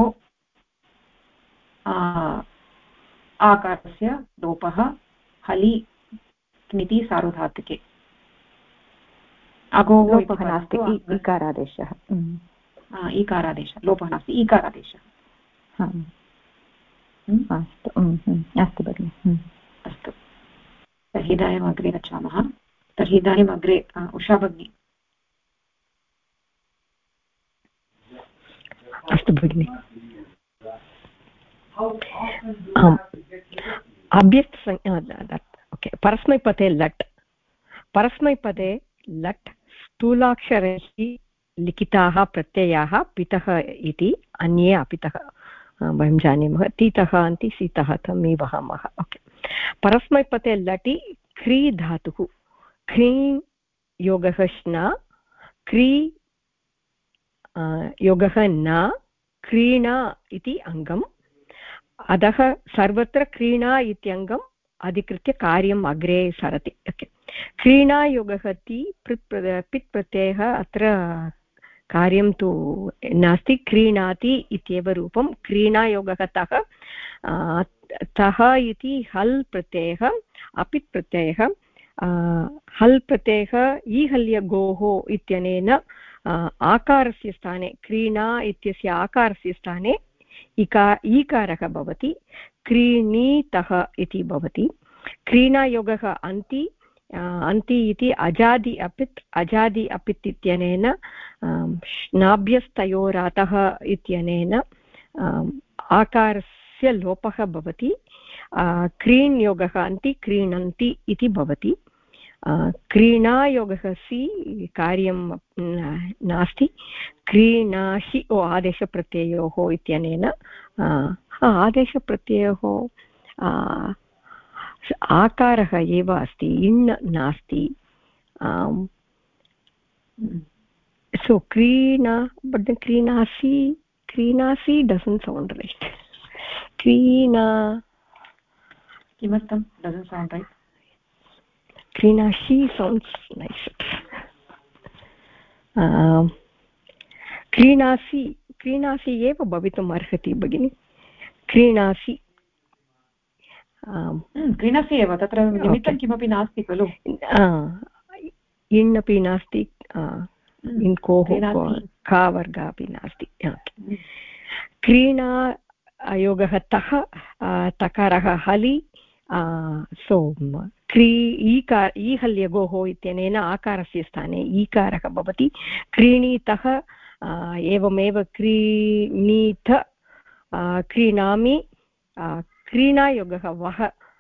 आकारस्य लोपः हलि किमिति सार्वधातुके। अगोः लोपः नास्ति, ईकारादेशः। ईकारादेशः, लोपः नास्ति, ईकारादेशः। अस्तु अस्तु भगिनि। अस्तु, तर्हि इदानीम् अग्रे गच्छामः। तर्हि इदानीम् अग्रे उषा भगिनी। अस्तु भगिनि। ओके, परस्मैपदे लट्। परस्मैपदे लट् स्थूलाक्षरैः लिखिताः प्रत्ययाः पितः इति अन्ये अपितः वयं जानीमः। तीतः अन्ति सीतः तम् वहामः। ओके, परस्मैपदे लटि क्री धातुः। क्री योगः श्ना, क्री योगः न, क्रीणा इति अङ्गम्। अतः सर्वत्र क्रीणा इत्यङ्गम् अधिकृत्य कार्यम् अग्रे सरति। ओके, क्रीणायोगः ति पित् प्रत्ययः अत्र कार्यं तु नास्ति। क्रीणाति इत्येव रूपं। क्रीणायोगः तः इति हल् प्रत्ययः, अपित् प्रत्ययः। हल् प्रत्ययः ईहल्यगोः इत्यनेन आकारस्य स्थाने, क्रीणा इत्यस्य आकारस्य स्थाने ईकारः भवति। क्रीणीतः इति भवति। क्रीणायोगः अन्ति इति अजादि अपित् इत्यनेन श्नाभ्यस्तयोरातः इत्यनेन आकारस्य लोपः भवति। क्रीण् योगः अन्ति क्रीणन्ति इति भवति। क्रीणायोगः सि कार्यं नास्ति। क्रीणासि आदेशप्रत्ययोः इत्यनेन आदेशप्रत्ययोः आकारः एव अस्ति, इण् नास्ति। सो क्रीणासि डजन्ट् सौण्ड् रैट्। किमर्थं डजन्ट् सौण्ड् रैट्? क्रीणासि सौण्ड्स् नैस्। क्रीणासि एव भवितुम् अर्हति भगिनि। क्रीणासि क्रीणसि एव, तत्र निमित्तं किमपि नास्ति खलु? इण् अपि नास्ति इन्कोः का वर्गः अपि नास्ति क्रीणा योगः तः तकारः हलि सो ईहल्यगोः इत्यनेन आकारस्य स्थाने ईकारः भवति क्रीणीतः एवमेव क्रीणीथ क्रीणामि क्रीणायोगः वः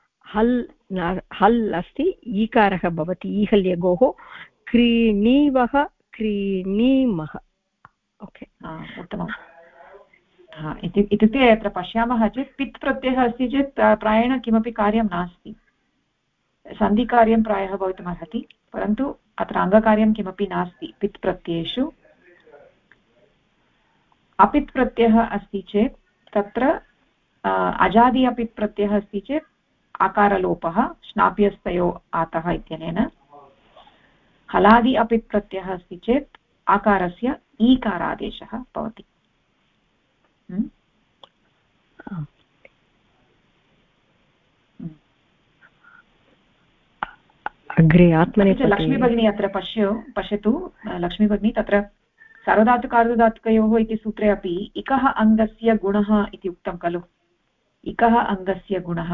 हल् अस्ति ईकारः भवति ईहल्यगोः क्रीणीवः क्रीणीमः ओके उत्तमम् इत्युक्ते अत्र पश्यामः चेत् पित् प्रत्ययः अस्ति चेत् प्रायेण किमपि कार्यं नास्ति सन्धिकार्यं प्रायः भवितुमर्हति परन्तु अत्र अङ्गकार्यं किमपि नास्ति पित् प्रत्ययेषु अपित् प्रत्ययः अस्ति चेत् तत्र अजादि अपित् प्रत्ययः अस्ति चेत् आकारलोपः श्नाप्यस्तयो आतः इत्यनेन हलादि अपित् प्रत्ययः अस्ति चेत् आकारस्य ईकारादेशः भवति अग्रे आत्मनेपदी लक्ष्मी भगिनी अत्र पश्यतु लक्ष्मी भगिनी तत्र सार्वधातुकार्धधातुकयोः इति सूत्रे अपि इकः अङ्गस्य गुणः इति उक्तं खलु इकः अङ्गस्य गुणः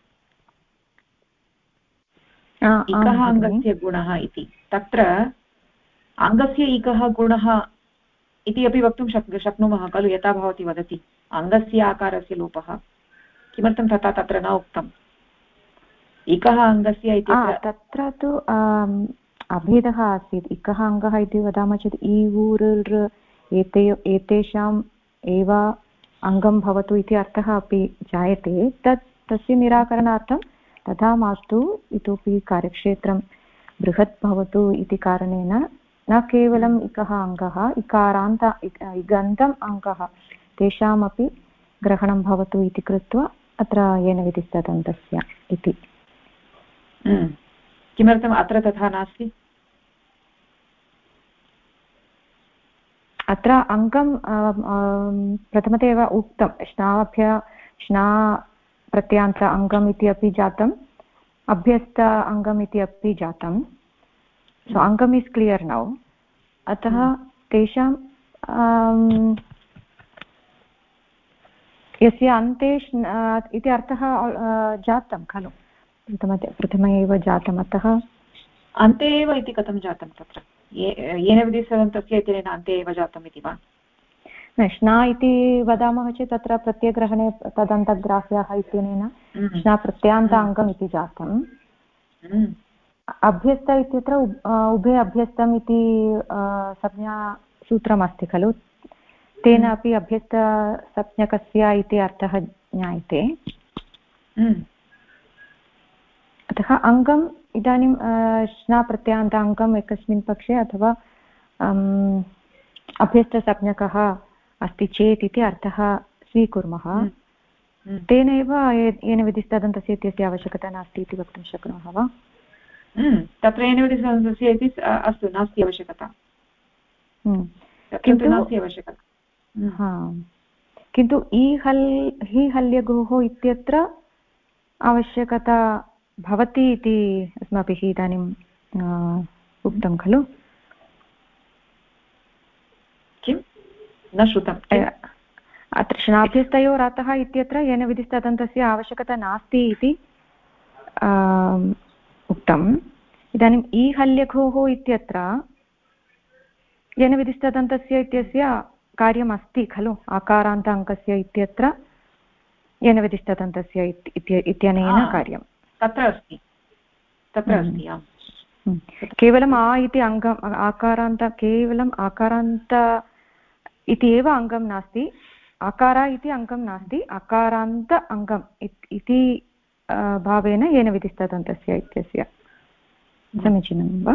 इकः अङ्गस्य गुणः इति तत्र अङ्गस्य इकः गुणः इति अपि वक्तुं शक्नुमः खलु यथा भवती वदति अङ्गस्य आकारस्य लोपः किमर्थं तथा तत्र न उक्तम् इकः अङ्गस्य इति तत्र तु अभेदः आसीत् इकः अङ्गः इति वदामः चेत् ईवूर् एतेषाम् एव अङ्गं भवतु इति अर्थः अपि जायते तस्य निराकरणार्थं तथा मास्तु इतोपि कार्यक्षेत्रं बृहत् भवतु इति कारणेन न केवलम् इकः अङ्गः इकारान्त इगन्तम् अङ्गः तेषामपि ग्रहणं भवतु इति कृत्वा अत्र येन विधिस्तदन्तस्य इति किमर्थम् अत्र तथा नास्ति अत्र अङ्गं प्रथमतः एव उक्तं श्ना प्रत्यान्त अङ्गम् इति अपि जातम् अभ्यस्त अङ्गम् इति अपि जातं सो अङ्गम् इस् क्लियर् नौ अतः तेषां यस्य अन्ते इति अर्थः जातं खलु प्रथम एव जातम् अतः अन्ते एव इति कथं जातं तत्र येन विधिस्तदन्तस्य इत्यनेन अन्ते एव जातम् इति वा न श्ना इति वदामः चेत् तत्र प्रत्ययग्रहणे तदन्तग्राह्याः इत्यनेन श्ना प्रत्यान्त अङ्गम् इति जातम् अभ्यस्त इत्यत्र उभे अभ्यस्तम् इति संज्ञासूत्रमस्ति खलु तेन अपि अभ्यस्तसंज्ञकस्य इति अर्थः ज्ञायते अतः अङ्गम् इदानीं श्ना प्रत्यान्त अङ्गम् एकस्मिन् पक्षे अथवा अभ्यस्तसंज्ञकः अस्ति चेत् इति अर्थः स्वीकुर्मः तेनैव येन विधिस्तदन्तस्य इत्यस्य आवश्यकता नास्ति इति वक्तुं शक्नुमः वा तत्र येन विधिस्तदन्तस्य इति अस्तु नास्ति आवश्यकता नास्ति आवश्यकता किन्तु हि हल्यगोः इत्यत्र आवश्यकता भवति इति अस्माभिः इदानीं उक्तं खलु किं न श्रुतम् अत्र श्नाभ्यस्तयोरतः इत्यत्र येन विधिस्तदन्तस्य आवश्यकता नास्ति इति उक्तम् इदानीम् ईहल्यघोः इत्यत्र येन विधिस्तदन्तस्य इत्यस्य कार्यम् अस्ति खलु आकारान्त अङ्कस्य इत्यत्र येन विधिस्तदन्तस्य इत्यनेन कार्यं तत्र अस्ति केवलम् आ इति अङ्गम् आकारान्त केवलम् आकारान्त इति एव अङ्गं नास्ति अकार इति अङ्गं नास्ति अकारान्त अङ्गम् इति भावेन येन विधिस्तदन्तस्य इत्यस्य समीचीनं वा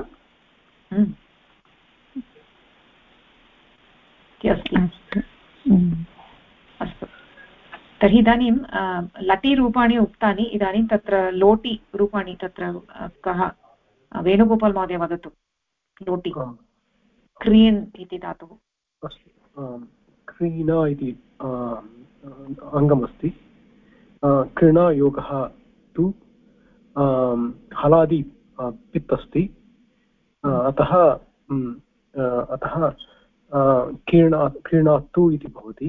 अस्तु तर्हि इदानीं लटिरूपाणि उक्तानि इदानीं तत्र लोटि रूपाणि तत्र कः वेणुगोपाल् महोदय वदतु लोटि क्रियन् इति धातुः क्रीणा इति अङ्गमस्ति क्रीणायोगः तु हलादि पित् अस्ति अतः क्रीणातु इति भवति।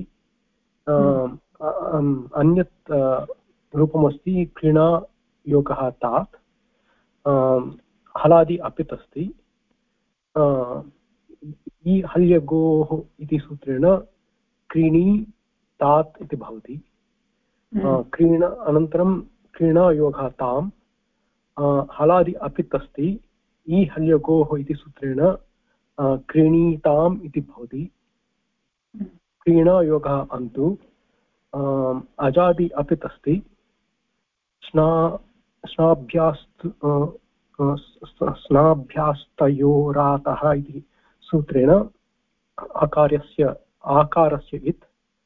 अन्यत् रूपमस्ति क्रीणा योगः तात्, हलादि अपित् अस्ति। इ हल्यगोः इति सूत्रेण क्रीणी तात् इति भवति। क्रीण अनन्तरं क्रीणायोगः ताम्, हलादि अपित् अस्ति। इ हल्यगोः इति सूत्रेण क्रीणीताम् इति भवति। क्रीणायोगः अन्तु, अजादि अपित् अस्ति। स्नाभ्यास्तयोरातः इति सूत्रेण आकारस्य इत्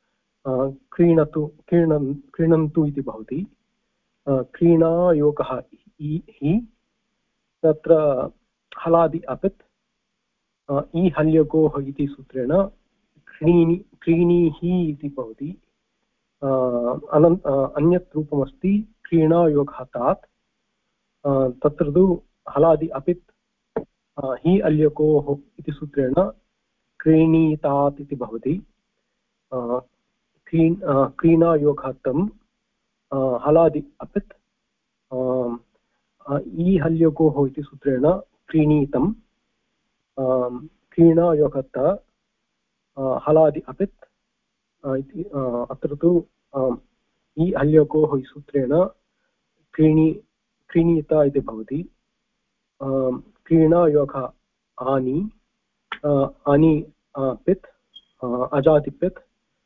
क्रीणन्तु इति भवति। क्रीणायोगः हि, तत्र हलादि अपित् इ हल्यगोः इति सूत्रेण क्रीणीः इति भवति। अन्यत् रूपमस्ति क्रीणायोगः तात्, तत्र तु हलादि अपित् हि अल्यकोः इति सूत्रेण क्रीणीतात् इति भवति। क्रीणायोगः तं, हलादि अपित् इ हल्यकोः इति सूत्रेण क्रीणीतं। क्रीणायोगः हलादि अपित् इति, अत्र तु इ हल्यकोः इति सूत्रेण क्रीणीता इति भवति। क्रीणायोगः आनि, अनि पित्, अजादिपित्,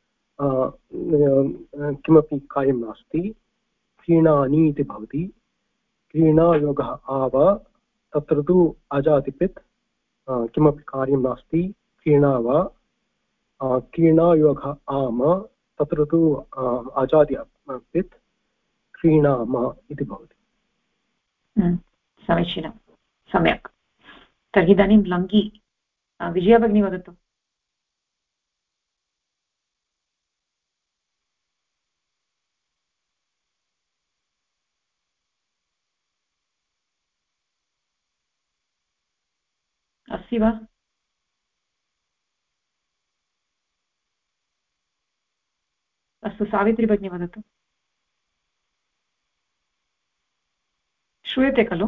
किमपि कार्यं नास्ति, क्रीणानि इति भवति। क्रीणायोगः आव, तत्र तु अजादिपित्, किमपि कार्यं नास्ति, क्रीणाव। क्रीणायोगः आम, तत्र तु अजादि पित्, क्रीणाम इति भवति। समीचीनं, सम्यक्। तर्हि इदानीं लङ्घि, विजया भगिनी वदतु। अस्ति वा? अस्तु, सावित्री भगिनी वदतु। श्रूयते खलु?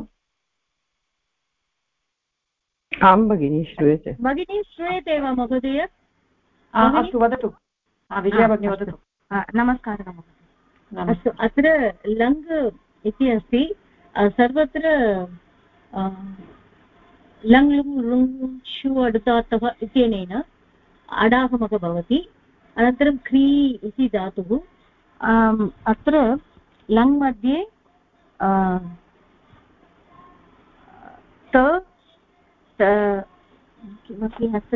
आं भगिनी, श्रूयते। भगिनी श्रूयते वा महोदय? अस्तु, वदतु। विजया भगिनी वदतु। नमस्कारः महोदय। अस्तु, अत्र लङ् इति अस्ति, सर्वत्र लङ् लुङ् लुङ् शु अडुतातः इत्यनेन अडागमः भवति। अनन्तरं क्री इति धातुः, अत्र लङ् मध्ये किमपि अत्र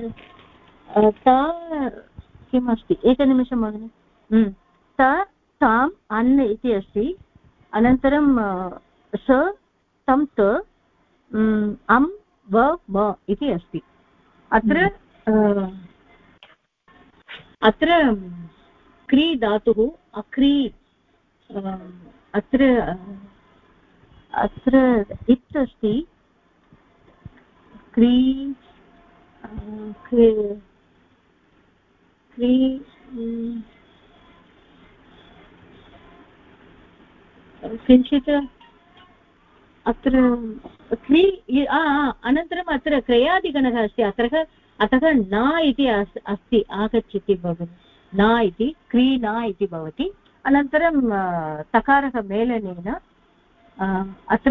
किमस्ति, एकनिमिषं भगिनि। ताम् अन् इति अस्ति। अनन्तरं स तं त अं व इति अस्ति। अत्र क्री धातुः अक्री, अत्र इत् अस्ति। क्री किञ्चित् अत्र क्री, अनन्तरम् अत्र क्रयादिगणः अस्ति, अतः न इति अस्ति, आगच्छति भगिनि। न इति क्री न इति भवति। अनन्तरं तकारः मेलनेन अत्र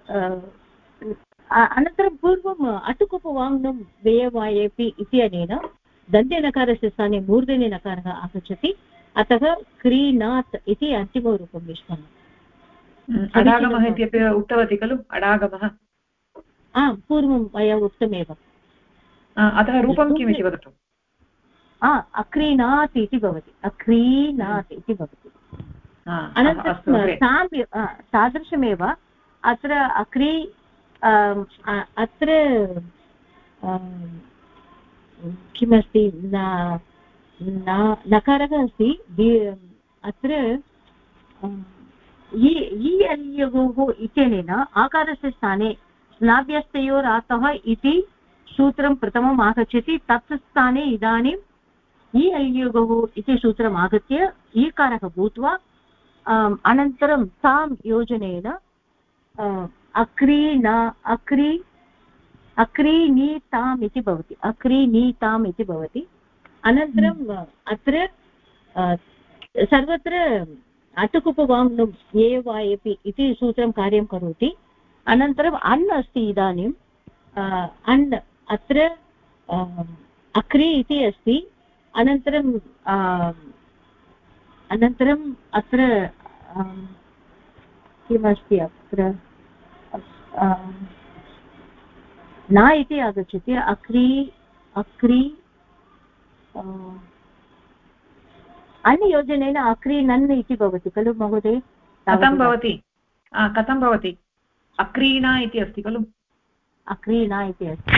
अनन्तरं पूर्वम् अटुकुपवाङ्नं व्ययवायेपि इत्यनेन दन्त्यनकारस्य स्थाने मूर्धन्य नकारः आगच्छति, अतः क्रीणात् इति अन्तिमरूपं निष्पन्नम्। अडागमः इत्यपि उक्तवती खलु? अडागमः पूर्वं मया उक्तमेव। अतः रूपं किम् इति वदतु। अक्रीणात् इति भवति, अक्रीणात् इति भवति। अनन्तरं तादृशमेव अत्र अक्री, अत्र किमस्ति, नकारः अस्ति। अत्र इ अल्यगोः इत्यनेन आकारस्य स्थाने स्नाभ्यस्तयोरातः इति सूत्रं प्रथमम् आगच्छति तत् स्थाने इदानीम् इ अल्युगुः इति सूत्रम् आगत्य ईकारः भूत्वा अनन्तरं तां योजनेन अक्रीणीताम् इति भवति अक्रीणीताम् इति भवति अनन्तरम् अत्र सर्वत्र अटुकुपवाङ्नुम् एवायपि इति सूत्रं कार्यं करोति अनन्तरम् अन् अस्ति इदानीम् अन् अत्र अक्री इति अस्ति अनन्तरम् अत्र किमस्ति अत्र न इति आगच्छति अन्ययोजनेन अक्रीणन् इति भवति खलु महोदय कथं भवति अक्रीणा इति अस्ति खलु अक्रीणा इति अस्ति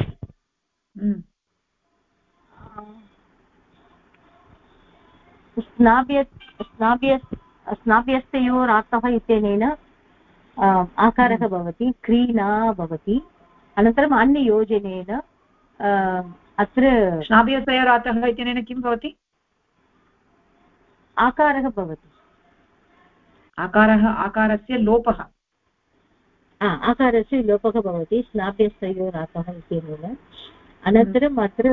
स्नाभ्यस्तयोरातः इत्यनेन आकारः भवति क्रीणा भवति अनन्तरम् अन्ययोजनेन अत्र स्नाभ्यस्तयोरातः इत्यनेन किं भवति आकारः भवति आकारस्य लोपः आकारस्य लोपः भवति स्नाभ्यस्तयोरातः इत्यनेन अनन्तरम् अत्र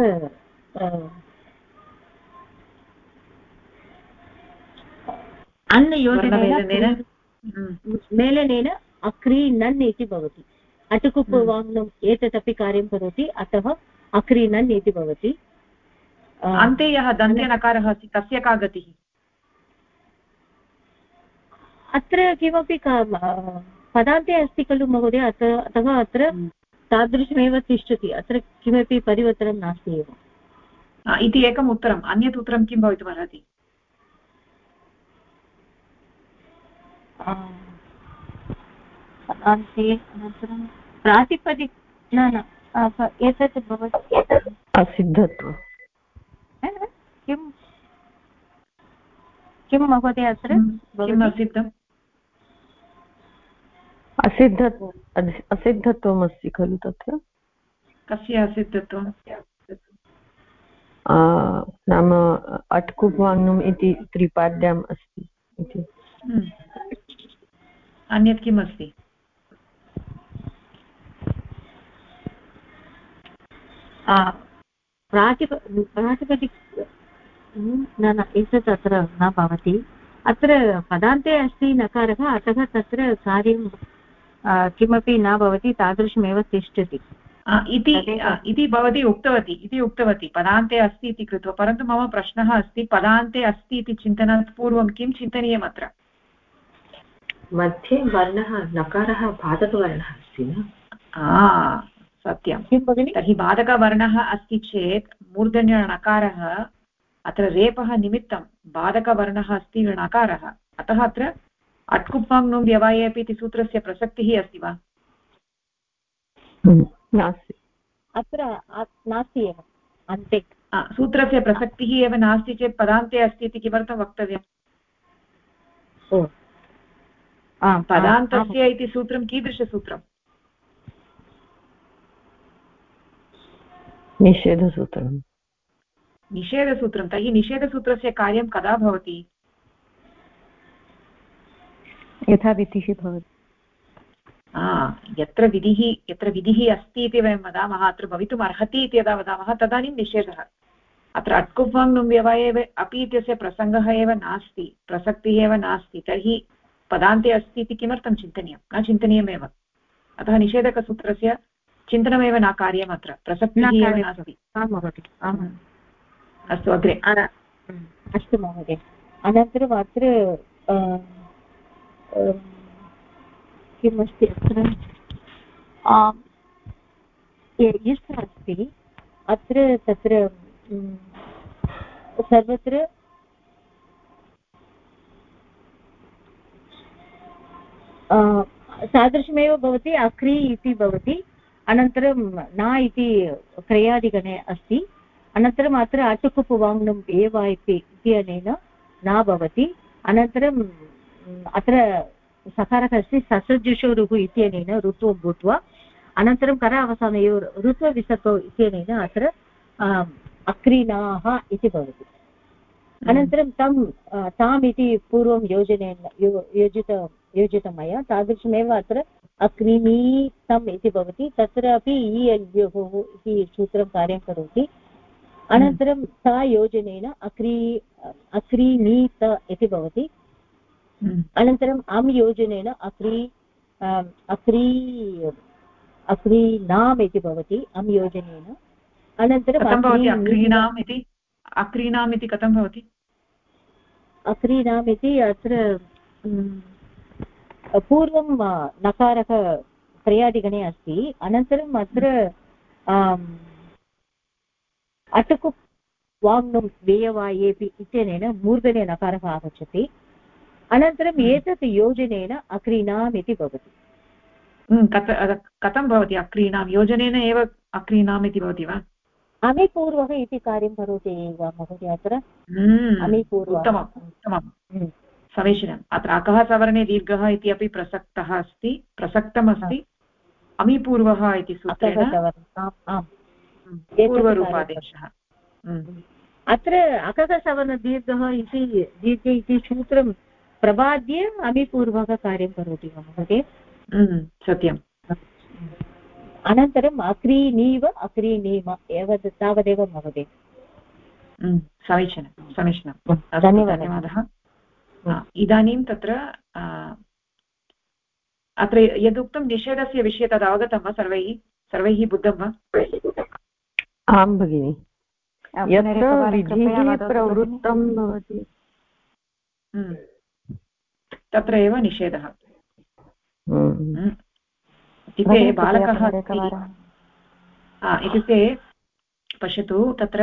अन्ययोजनेन मेलनेन अक्रीणन् इति भवति अटुकुपवाङ्नम् एतदपि कार्यं करोति अतः अक्रीणन् इति भवति अन्ते यः दन्त्यनकारः अस्ति तस्य का गतिः अत्र किमपि पदान्ते अस्ति खलु महोदय अतः अत्र तादृशमेव तिष्ठति अत्र किमपि परिवर्तनं नास्ति एव इति एकम् उत्तरम् अन्यत् उत्तरं किं भवितुमर्हति अनन्तरं प्रातिपदिक न एतत् भवति असिद्धत्वं किं महोदय अत्र किम् असिद्धम् असिद्धत्वम् अस्ति खलु तत्र कस्य असिद्धत्वं नाम अट्कुप्वाङ्नुम् इति त्रिपाद्याम् अस्ति इति अन्यत् किम् अस्ति प्रातिपदिक न एतत् अत्र न भवति अत्र पदान्ते अस्ति नकारः अतः तत्र कार्यं किमपि न भवति तादृशमेव तिष्ठति इति भवती उक्तवती पदान्ते अस्ति इति कृत्वा परन्तु मम प्रश्नः अस्ति पदान्ते अस्ति इति चिन्तनात् पूर्वं किं चिन्तनीयम् अत्र मध्ये वर्णः नकारः बाधकवर्णः अस्ति न सत्यं तर्हि बाधकवर्णः अस्ति चेत् मूर्धन्यणकारः अत्र रेपः निमित्तं बाधकवर्णः अस्ति णकारः अतः अत्र अट्कुप्वाङ्नुं व्यवाये अपि इति सूत्रस्य प्रसक्तिः अस्ति वा नास्ति अत्र नास्ति एव अन्ते सूत्रस्य प्रसक्तिः एव नास्ति चेत् पदान्ते अस्ति इति किमर्थं वक्तव्यम् पदान्तस्य इति सूत्रं कीदृशसूत्रम् निषेधसूत्रं तर्हि निषेधसूत्रस्य कार्यं कदा भवति यथा विधिः भवति यत्र विधिः अस्ति इति वयं वदामः अत्र भवितुम् अर्हति इति यदा वदामः तदानीं निषेधः अत्र अट्कुप्वाङ्नुं व्यवाये अपि इत्यस्य प्रसङ्गः एव नास्ति प्रसक्तिः एव नास्ति तर्हि पदान्ते अस्ति इति किमर्थं चिन्तनीयं न चिन्तनीयमेव अतः निषेधकसूत्रस्य चिन्तनमेव न कार्यम् अत्र प्रसक्तिः एव नास्ति अस्तु अग्रे अस्तु महोदय अनन्तरम् अत्र किम् अस्ति अत्र यस् अस्ति अत्र तत्र सर्वत्र तादृशमेव भवति अक्री इति भवति अनन्तरं न इति क्रयादिगणे अस्ति अनन्तरम् अत्र अटुकुपवाङ्नुम् एव इत्यनेन न भवति अनन्तरम् अत्र सकारः अस्ति ससजुषोरुः इत्यनेन ऋत्वं भूत्वा अनन्तरं कर अवसानयोः ऋत्वविसर्गौ इत्यनेन अत्र अक्रीणाः इति भवति। अनन्तरं ताम् इति पूर्वं योजितं मया तादृशमेव अत्र अक्रीणीतम् इति भवति। तत्रापि ईययोः इति सूत्रं कार्यं करोति। अनन्तरं सा योजनेन अक्रीणीत इति भवति। अनन्तरम् अम् योजनेन अक्रीणाम् इति भवति अम् योजनेन। अनन्तरम् अक्रीणाम् इति कथं भवति? अक्रीणाम् इति अत्र पूर्वं नकारः क्रयादिगणे अस्ति। अनन्तरम् अत्र अटकु वाङ्नुं वेयवायेपि इत्यनेन मूर्धने नकारः आगच्छति। अनन्तरम् एतत् योजनेन अक्रीणाम् इति भवति। कथं भवति? अक्रीणां योजनेन एव अक्रीणाम् इति भवति वा? अमिपूर्वः इति कार्यं करोति एव महोदय अत्र। उत्तमम् उत्तमं समीचीनम्। अत्र अकः सवर्णे दीर्घः इति अपि प्रसक्तमस्ति। अमिपूर्वः इति सूत्रेण पूर्वरूपादेशः। अत्र अकः सवर्णदीर्घः इति सूत्रं प्रबाद्य अमिपूर्वः कार्यं करोति वा महोदय? सत्यम्। अनन्तरम् अक्रीणीव अक्रीणीम एव तावदेव महोदय। समीचीनं धन्यवादः। इदानीं तत्र अत्र यदुक्तं निषेधस्य विषये तद् अवगतं वा? सर्वैः बुद्धं वा? आं भगिनि। यत्र विधिः प्रवृत्तं भवति तत्र एव निषेधः। इत्युक्ते बालकः इत्युक्ते पश्यतु तत्र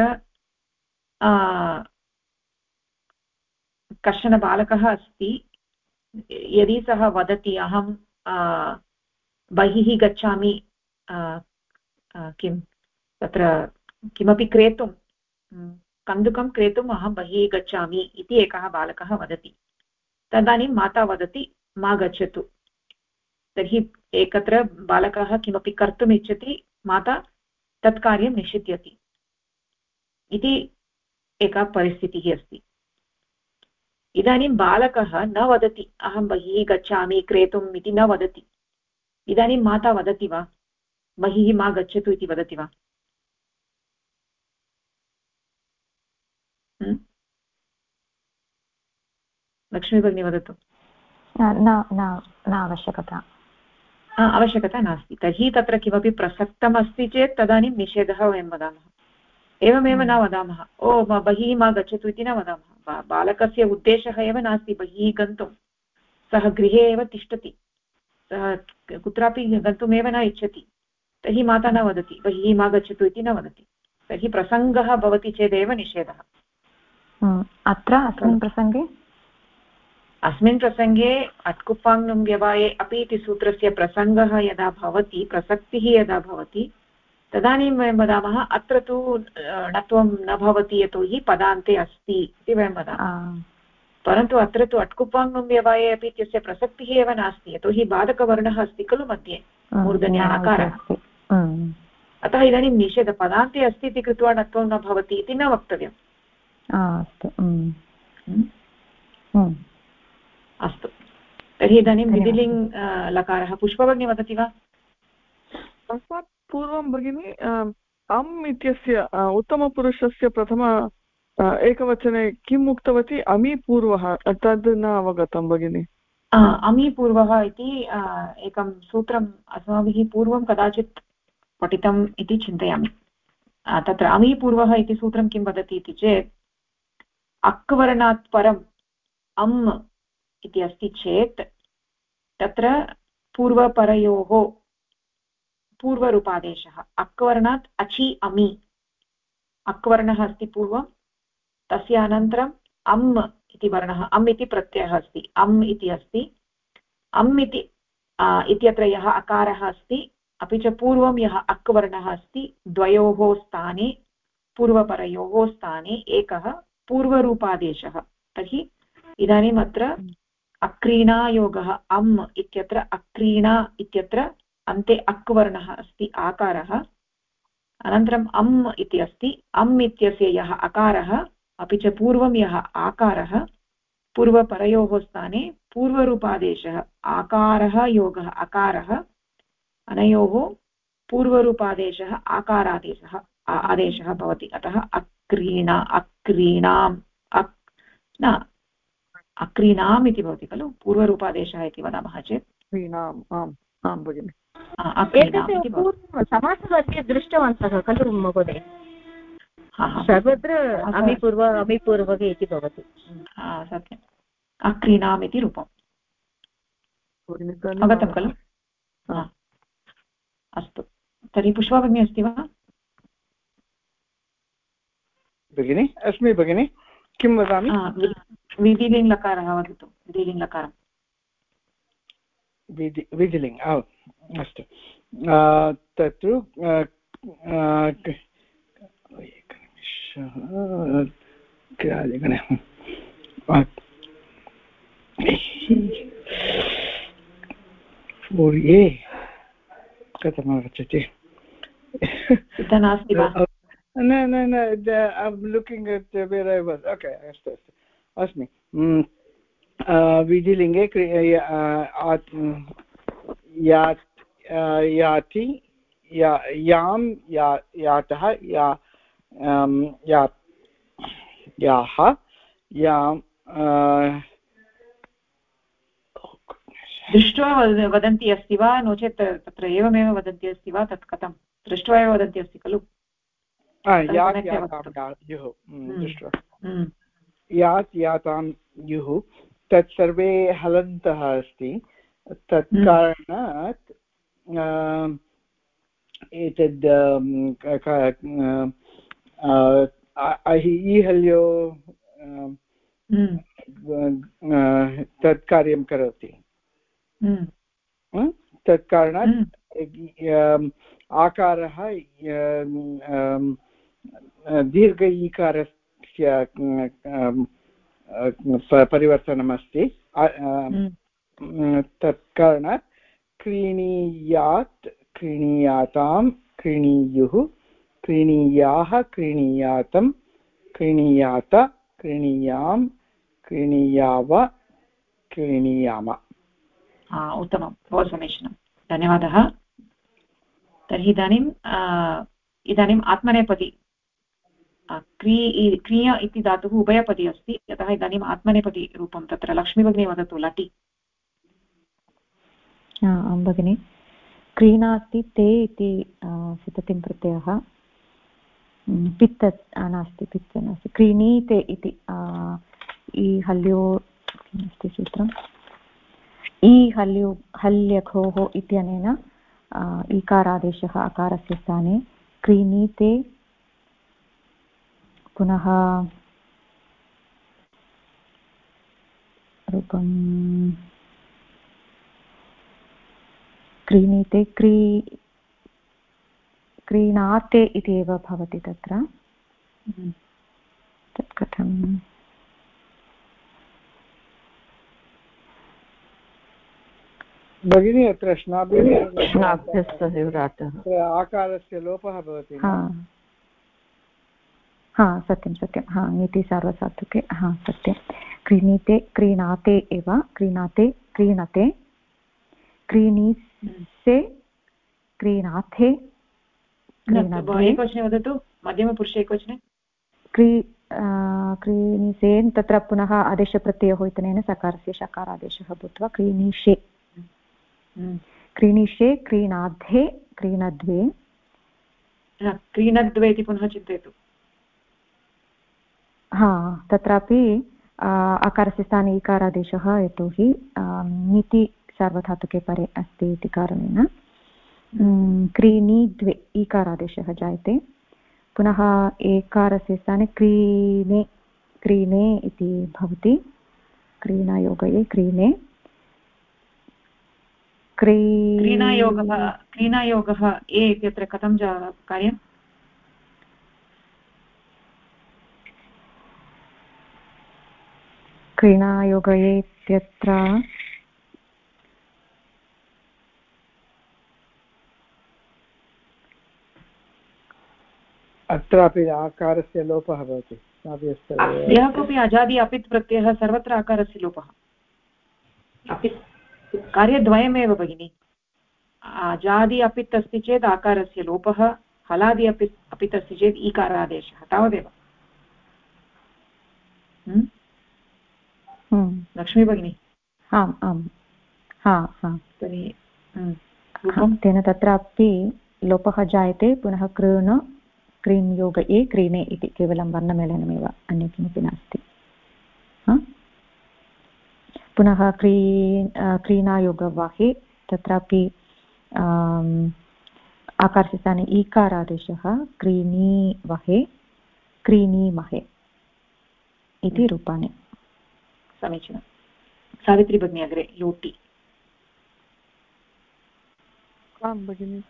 कश्चन बालकः अस्ति। यदि सः वदति अहं बहिः गच्छामि किं तत्र किमपि क्रेतुं कन्दुकं क्रेतुम् अहं बहिः गच्छामि इति एकः बालकः वदति। तदानीं माता वदति मा गच्छतु। तर्हि एकत्र बालकः किमपि कर्तुम् इच्छति, माता तत् कार्यं निषिध्यति इति एका परिस्थितिः अस्ति। इदानीं बालकः न वदति अहं बहिः गच्छामि क्रेतुम् इति न वदति। इदानीं माता वदति वा बहिः मा गच्छतु इति वदति वा? लक्ष्मी भगिनी वदतु। आवश्यकता नास्ति। तर्हि तत्र किमपि प्रसक्तमस्ति चेत् तदानीं निषेधः वयं वदामः। एवमेव न वदामः ओ बहिः मा गच्छतु इति न वदामः। बालकस्य उद्देशः एव नास्ति बहिः गन्तुं। सः गृहे एव तिष्ठति, सः कुत्रापि गन्तुमेव न इच्छति। तर्हि माता न वदति बहिः मा गच्छतु इति न वदति। तर्हि प्रसङ्गः भवति चेदेव निषेधः। अत्र अस्मिन् प्रसङ्गे अट्कुप्पाङ् व्यवाये अपि इति सूत्रस्य प्रसङ्गः यदा भवति, प्रसक्तिः यदा भवति, तदानीं वयं वदामः अत्र तु णत्वं न भवति यतोहि पदान्ते अस्ति इति वयं वदामः। परन्तु अत्र तु अट्कुप्पाङ् व्यवाये अपि इत्यस्य प्रसक्तिः एव नास्ति, यतोहि बाधकवर्णः अस्ति खलु मध्ये मूर्धन्य णकारः। अतः इदानीं निषेधपदान्ते अस्ति इति कृत्वा णत्वं न भवति इति न वक्तव्यम्। अस्तु, तर्हि इदानीं विधिलिङ् लकारः पुष्पभगिनी वदति वा? तस्मात् पूर्वं भगिनी अम् इत्यस्य उत्तमपुरुषस्य प्रथम एकवचने किम् उक्तवती? अमीपूर्वः, तद् न अवगतं भगिनी। अमीपूर्वः इति एकं सूत्रम् अस्माभिः पूर्वं कदाचित् पठितम् इति चिन्तयामि। तत्र अमीपूर्वः इति सूत्रं किं वदति इति चेत् अक् वर्णात् परम् अम् इति अस्ति चेत् तत्र पूर्वपरयोः पूर्वरूपादेशः। अक् वर्णात् अचि अमि, अक् वर्णः अस्ति पूर्वं, तस्य अनन्तरम् अम् इति वर्णः, अम् इति प्रत्ययः अस्ति, अम् इति अस्ति। अम् इत्यत्र यः अकारः अस्ति अपि च पूर्वं यः अक् वर्णः अस्ति, द्वयोः स्थाने पूर्वपरयोः स्थाने एकः पूर्वरूपादेशः। तर्हि इदानीम् अत्र अक्रीणायोगः अम् इत्यत्र अक्रीणा इत्यत्र अन्ते अक् वर्णः अस्ति आकारः, अनन्तरम् अम् इति अस्ति, अम् इत्यस्य यः अकारः अपि च पूर्वं यः आकारः, पूर्वपरयोः स्थाने पूर्वरूपादेशः आकारः योगः अकारः, अनयोः पूर्वरूपादेशः आकारादेशः आदेशः भवति। अतः अक्रीणा अक्रीणाम् न अक्रीणाम् इति भवति खलु, पूर्वरूपादेशः इति वदामः चेत् क्रीणाम्। आम् आं भगिनि। समासमध्ये दृष्टवन्तः खलु महोदय, सर्वत्र अमिपूर्व अमिपूर्वके इति भवति। सत्यम्, अक्रीणाम् इति रूपम् अवगतं खलु। अस्तु, तर्हि पुष्पा भगिनी अस्ति वा? भगिनि अस्मि भगिनि, किं वदामि? विधिलिङ्गकारः वदतु। विधिलिङ्गकारं विधिलिङ्ग् अस्तु। तत्र कथमागच्छति? न न न, I'm looking at where I was. Okay, अस्तु अस्तु अस्मि। विधिलिङ्गे याति यां यातः याः यां दृष्ट्वा वदन्ती अस्ति वा, नो चेत् तत्र एवमेव वदन्ती अस्ति वा? तत् कथं दृष्ट्वा एव वदन्ती अस्ति खलु? यात् यातां युः, तत् सर्वे हलन्तः अस्ति, तत् कारणात् एतद् ईहल्यो तत् कार्यं करोति। तत् कारणात् आकारः दीर्घ ईकारस्य परिवर्तनमस्ति। तत् कारणात् क्रीणीयात् क्रीणीयातां क्रीणीयुः क्रीणीयाः क्रीणीयातं क्रीणीयात क्रीणीयां क्रीणीयाव क्रीणीयाम। उत्तमं, बहु समीचीनं, धन्यवादः। तर्हि इदानीम् आत्मनेपदी क्रिय इति धातुः उभयपदी अस्ति, यतः इदानीम् आत्मनेपदी रूपं तत्र लक्ष्मी भगिनी वदतु। लटि। आं भगिनि, क्रीणाति ते इति सिततिं प्रत्ययः, पित्त नास्ति, पित्त नास्ति, क्रीणीते इति इ हल्यो अस्ति सूत्रम्, इ हल्यो हल्यघोः इत्यनेन ईकारादेशः अकारस्य स्थाने क्रीणीते, पुनः रूपं क्रीणीते क्रीणाते इति एव भवति तत्र। तत् कथं भगिनी? अत्र आकारस्य लोपः भवति। सत्यं सत्यं, नीति सार्वधातुके सत्यं। क्रीणीते क्रीणाते एव, क्रीणाते क्रीणते, क्रीणीसे क्रीणाथे, एकवचने वदतु, मध्यमपुरुषे एकवचने। क्रीणीसेन् तत्र पुनः आदेशप्रत्ययोः इत्यनेन सकारस्य शकारादेशः भूत्वा क्रीणीषे, क्रीणीषे क्रीणाध्ये क्रीणद्वे, क्रीणद्वे इति पुनः चिन्तयतु। तत्रापि आकारस्य स्थाने इकारादेशः, यतोहि नीति सार्वधातुके परे अस्ति इति कारणेन क्रीणी द्वे ईकारादेशः जायते। पुनः एकारस्य स्थाने क्रीणे क्रीणे इति भवति, क्रीणायोगये क्रीणे। क्रीणायोगः ए इत्यत्र कथं कार्यम्? क्रीणायोगये इत्यत्र अत्रापि आकारस्य लोपः भवति। यः कोऽपि अजादि अपित् प्रत्ययः सर्वत्र आकारस्य लोपः। अपित् कार्यद्वयमेव भगिनि। अजादि अपित् अस्ति चेत् आकारस्य लोपः, हलादि अपित् अस्ति चेत् ईकारादेशः, तावदेव। लक्ष्मी भगिनी। आम् आम् तर्हि तेन तत्रापि लोपः जायते। पुनः कृण क्रीन् योग ए क्रीणे इति केवलं वर्णमेलनमेव, अन्य किमपि नास्ति। पुनः क्रीणायोगवाहे तत्रापि आकारस्य स्थाने ईकारादेशः, क्रीणीवहे क्रीणीमहे इति रूपाणि। समीचीनं। सावित्री भगिनी अग्रे लोटि। आं भगिनि।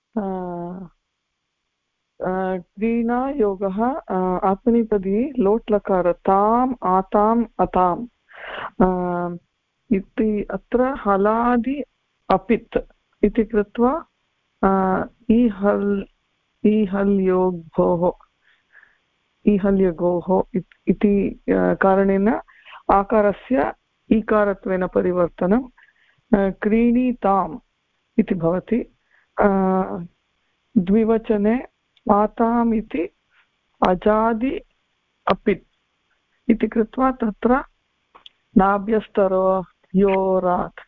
क्रीणायोगः आत्मनेपदी लोट् लकार ताम् आताम् अताम् इति अत्र हलादि अपित् इति कृत्वा ईहल्यगोः इति कारणेन आकारस्य ईकारत्वेन परिवर्तनं क्रीणीताम् इति भवति। द्विवचने आताम् इति अजादि अपित् इति कृत्वा तत्र नाभ्यस्तरोयोरात्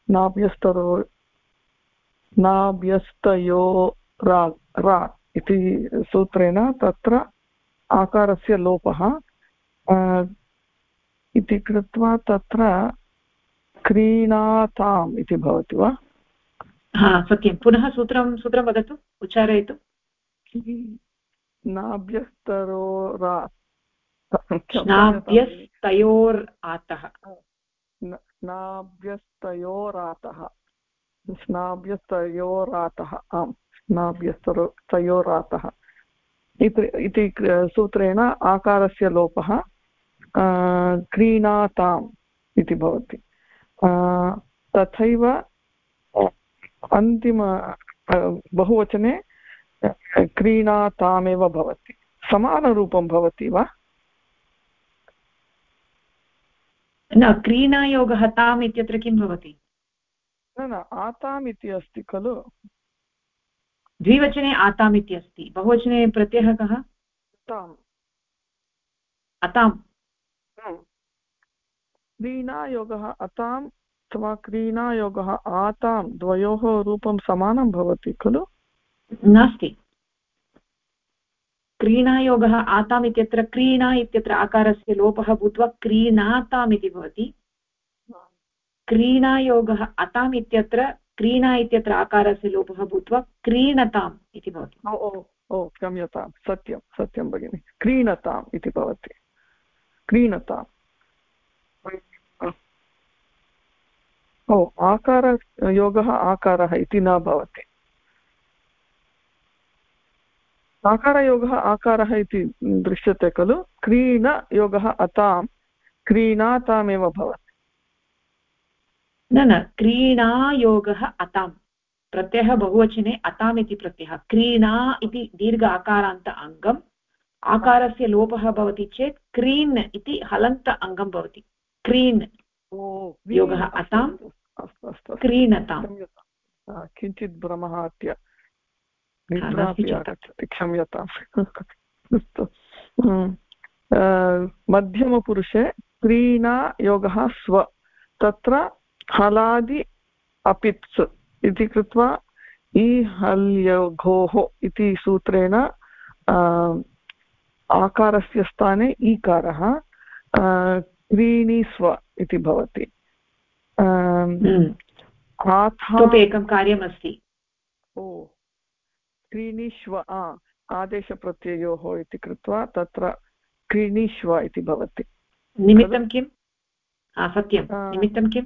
नाभ्यस्तयोरात् इति सूत्रेण तत्र आकारस्य लोपः इति कृत्वा तत्र क्रीणाताम् इति भवति वा? सत्यं। पुनः सूत्रं वदतु, उच्चारयतु। नाभ्यस्तरोरात् नाभ्यस्तयोरातः आम् नाभ्यस्तयोरातः इति सूत्रेण आकारस्य लोपः क्रीणाताम् इति भवति। तथैव अन्तिम बहुवचने क्रीणातामेव भवति। समानरूपं भवति वा? न, क्रीणायोगः ताम् इत्यत्र किं भवति? न आताम् इति अस्ति खलु। द्विवचने आताम् इति अस्ति, बहुवचने प्रत्ययः कः? अताम्। क्रीणायोगः अताम् अथवा क्रीणायोगः आतां द्वयोः रूपं समानं भवति खलु? नास्ति। क्रीणायोगः आताम् इत्यत्र क्रीणा इत्यत्र आकारस्य लोपः भूत्वा क्रीणाताम् इति भवति। क्रीणायोगः अताम् इत्यत्र क्रीणा इत्यत्र आकारस्य लोपः भूत्वा क्रीणताम् इति भवति। क्षम्यतां, सत्यं भगिनि, क्रीणताम् इति भवति। क्रीणताम्। आकारयोगः आकारः इति न भवति। आकारयोगः आकारः इति दृश्यते खलु। क्रीणयोगः अतां क्रीणातामेव भवति। न, क्रीणायोगः अताम्, प्रत्ययः बहुवचने अताम् इति प्रत्ययः। क्रीणा इति दीर्घ आकारान्त अङ्गम्, आकारस्य लोपः भवति चेत् क्रीन् इति हलन्त अङ्गं भवति। क्रीन् योगः अताम् क्रीणताम्। किञ्चित् भ्रमः अद्य निद्रापि आगच्छति, क्षम्यताम्। अस्तु। मध्यमपुरुषे क्रीणा योगः स्व, तत्र हलादि अपित्स् इति कृत्वा ईहल्यघोः इति सूत्रेण आकारस्य स्थाने ईकारः क्रीणीस्व इति भवति। एकं कार्यमस्ति। क्रीणीष्व आदेशप्रत्ययोः इति कृत्वा तत्र क्रीणीष्व इति भवति। निमित्तं किम्? सत्यं, निमित्तं किम्?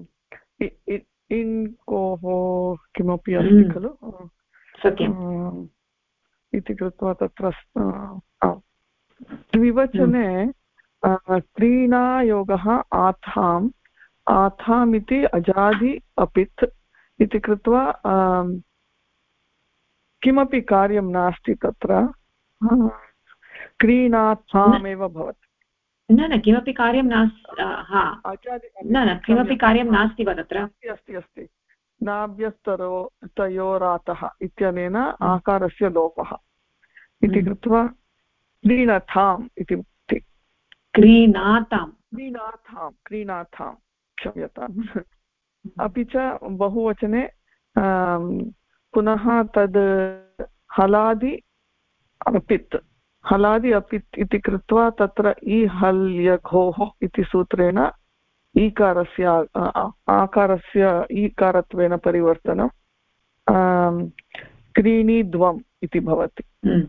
इन्कोः किमपि अस्ति खलु, सत्यम् इति कृत्वा तत्र द्विवचने क्रीणायोगः आथाम् इति अजादि अपित् इति कृत्वा किमपि कार्यं नास्ति तत्र। क्रीणाथामेव भवति। न किमपि कार्यं नास्ति। न किमपि कार्यं नास्ति वा तत्र? अस्ति नाभ्यस्तयोरातः इत्यनेन आकारस्य लोपः इति कृत्वा क्रीणथाम् इति उक्ति। क्रीणाथां क्षम्यताम्। अपि च बहुवचने पुनः तद् हलादि अपित् इति कृत्वा तत्र ईहल्यघोः इति सूत्रेण ईकारस्य आकारस्य ईकारत्वेन परिवर्तनं क्रीणीद्वम् इति भवति।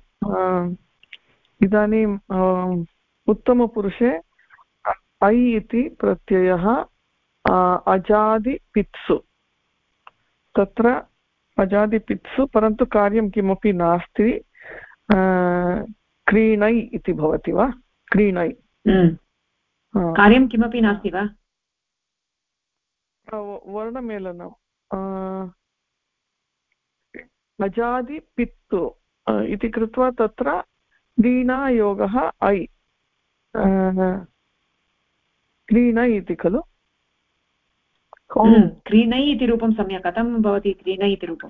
इदानीम् उत्तमपुरुषे ऐ इति प्रत्ययः अजादिपित्सु, तत्र अजादिपित्सु, परन्तु कार्यं किमपि नास्ति, क्रीणै इति भवति वा? क्रीणै कार्यं किमपि नास्ति वा? वर्णमेलनम् अजादिपित्तु इति कृत्वा तत्र क्रीणायोगः ऐ क्रीणै इति खलु? क्रीणै इति रूपं सम्यक्। कथं भवति क्रीणै इति रूपं?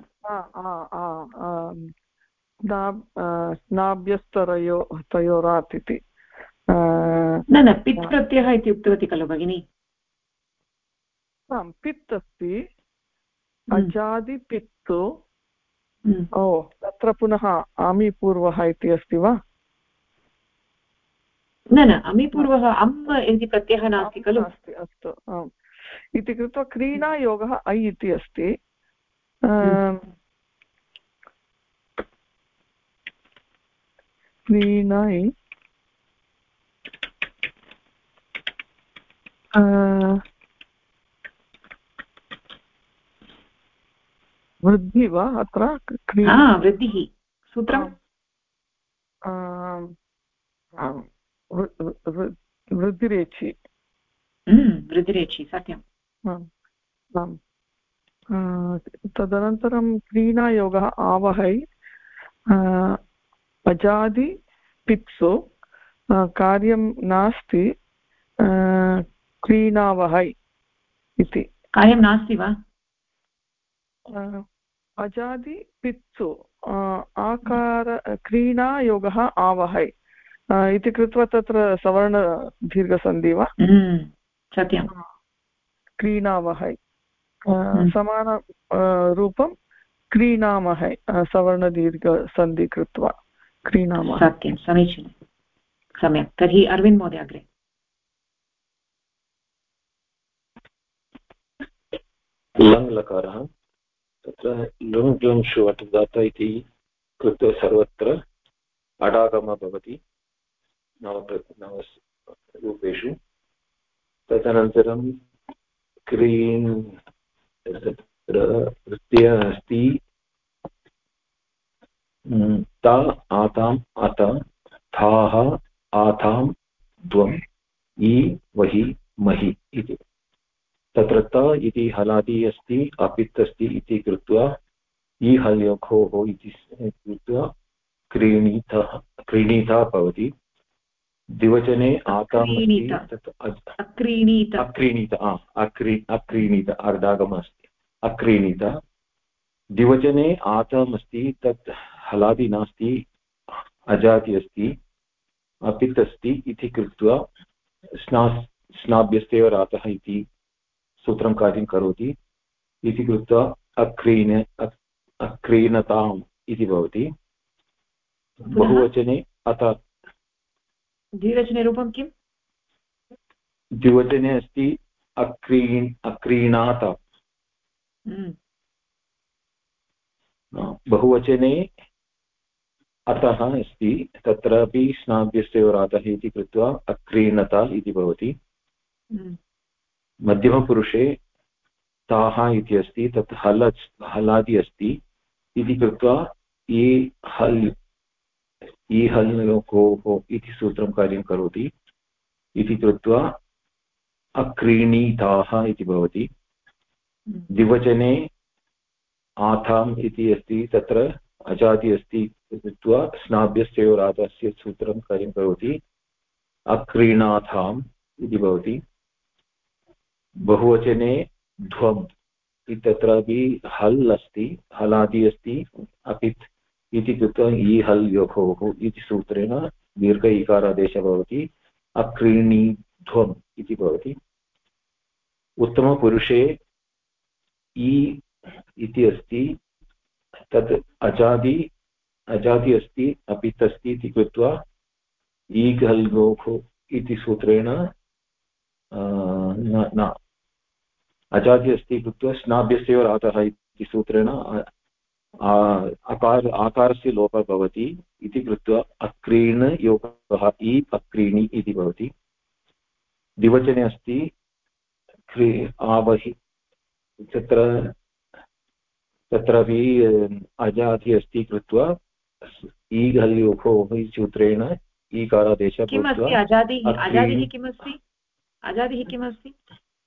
तयोरात् इति न पित् प्रत्ययः इति उक्तवती खलु भगिनी? पित् अस्ति, अजादिपित्तु। ओ तत्र पुनः आमीपूर्वः इति अस्ति वा? न अमीपूर्वः अम् इति प्रत्ययः नास्ति खलु? अस्तु इति कृत्वा क्रीणायोगः ऐ इति अस्ति। क्रीणै वृद्धि वा अत्र? वृद्धिः सूत्रं वृद्धिरेचि सत्यं। तदनन्तरं क्रीणायोगः आवहै अजादिपित्सु कार्यं नास्ति, क्रीणावहै इति। कार्यं नास्ति वा? अजादिपित्सु आकार क्रीणायोगः आवहै इति कृत्वा तत्र सवर्णदीर्घसन्धि वा? सत्यं। क्रीणावहै समान रूपं क्रीणामहै सवर्णदीर्घसन्धि कृत्वा क्रीणामः। सत्यं, समीचीनं, सम्यक्। तर्हि अरविन्द महोदय अग्रे। लङ् लकारः तत्र लुङ् लुङ् शुवट् दात इति कृत्वा सर्वत्र अडागमः भवति नवरूपेषु। तदनन्तरं क्रीन् तत्र प्रत्ययः अस्ति ता आताम् अत थाः आतां द्वम् ई वहि महि इति। तत्र त इति हलादि अस्ति, अपित् अस्ति इति कृत्वा ई हल्यघोः इति कृत्वा क्रीणीता भवति। द्विवचने आताम् अक्रीणीत अर्धागमः अस्ति, अक्रीणीत। द्विवचने आताम् अस्ति, तत् हलादि नास्ति, अजाति अस्ति, अपित् अस्ति इति कृत्वा स्नाभ्यस्तेव रातः इति सूत्रं कार्यं करोति। इति कृत्वा अक्रीणताम् इति भवति। बहुवचने अत। द्विवचने रूपं किम्? द्विवचने अस्ति अक्रीणात। बहुवचने अतः अस्ति, तत्रापि स्नाभ्यस्तेव रातः इति कृत्वा अक्रीणता इति भवति। मध्यमपुरुषे ताः इति अस्ति, तत् हलादि अस्ति इति कृत्वा ईहल्योः इति सूत्रं कार्यं करोति। इति कृत्वा अक्रीणीताः इति भवति। द्विवचने आथाम् इति अस्ति, तत्र अजादि अस्ति कृत्वा स्नाभ्यस्योरातस्य सूत्रं कार्यं करोति अक्रीणाथाम् इति भवति बहुवचने ध्वम् इत्यत्रापि हल् अस्ति हलादि अस्ति अपित् इति कृत्वा ई हल् योः इति सूत्रेण दीर्घ इकारादेशः भवति अक्रीणीध्वम् इति भवति उत्तमपुरुषे ई इति अस्ति तत् अजादि अस्ति अपित् अस्ति इति कृत्वा ई हल् योः इति सूत्रेण न अजादि अस्ति कृत्वा स्नाभ्यस्योर आतः इति सूत्रेण आकारस्य लोपः भवति इति कृत्वा अक्रीण योगः ई अक्रीणि इति भवति द्विवचने अस्ति आवहि तत्रापि अजादि अस्ति कृत्वा ईघल्योः सूत्रेण ईकारादेशः किमस्ति अजादिः किमस्ति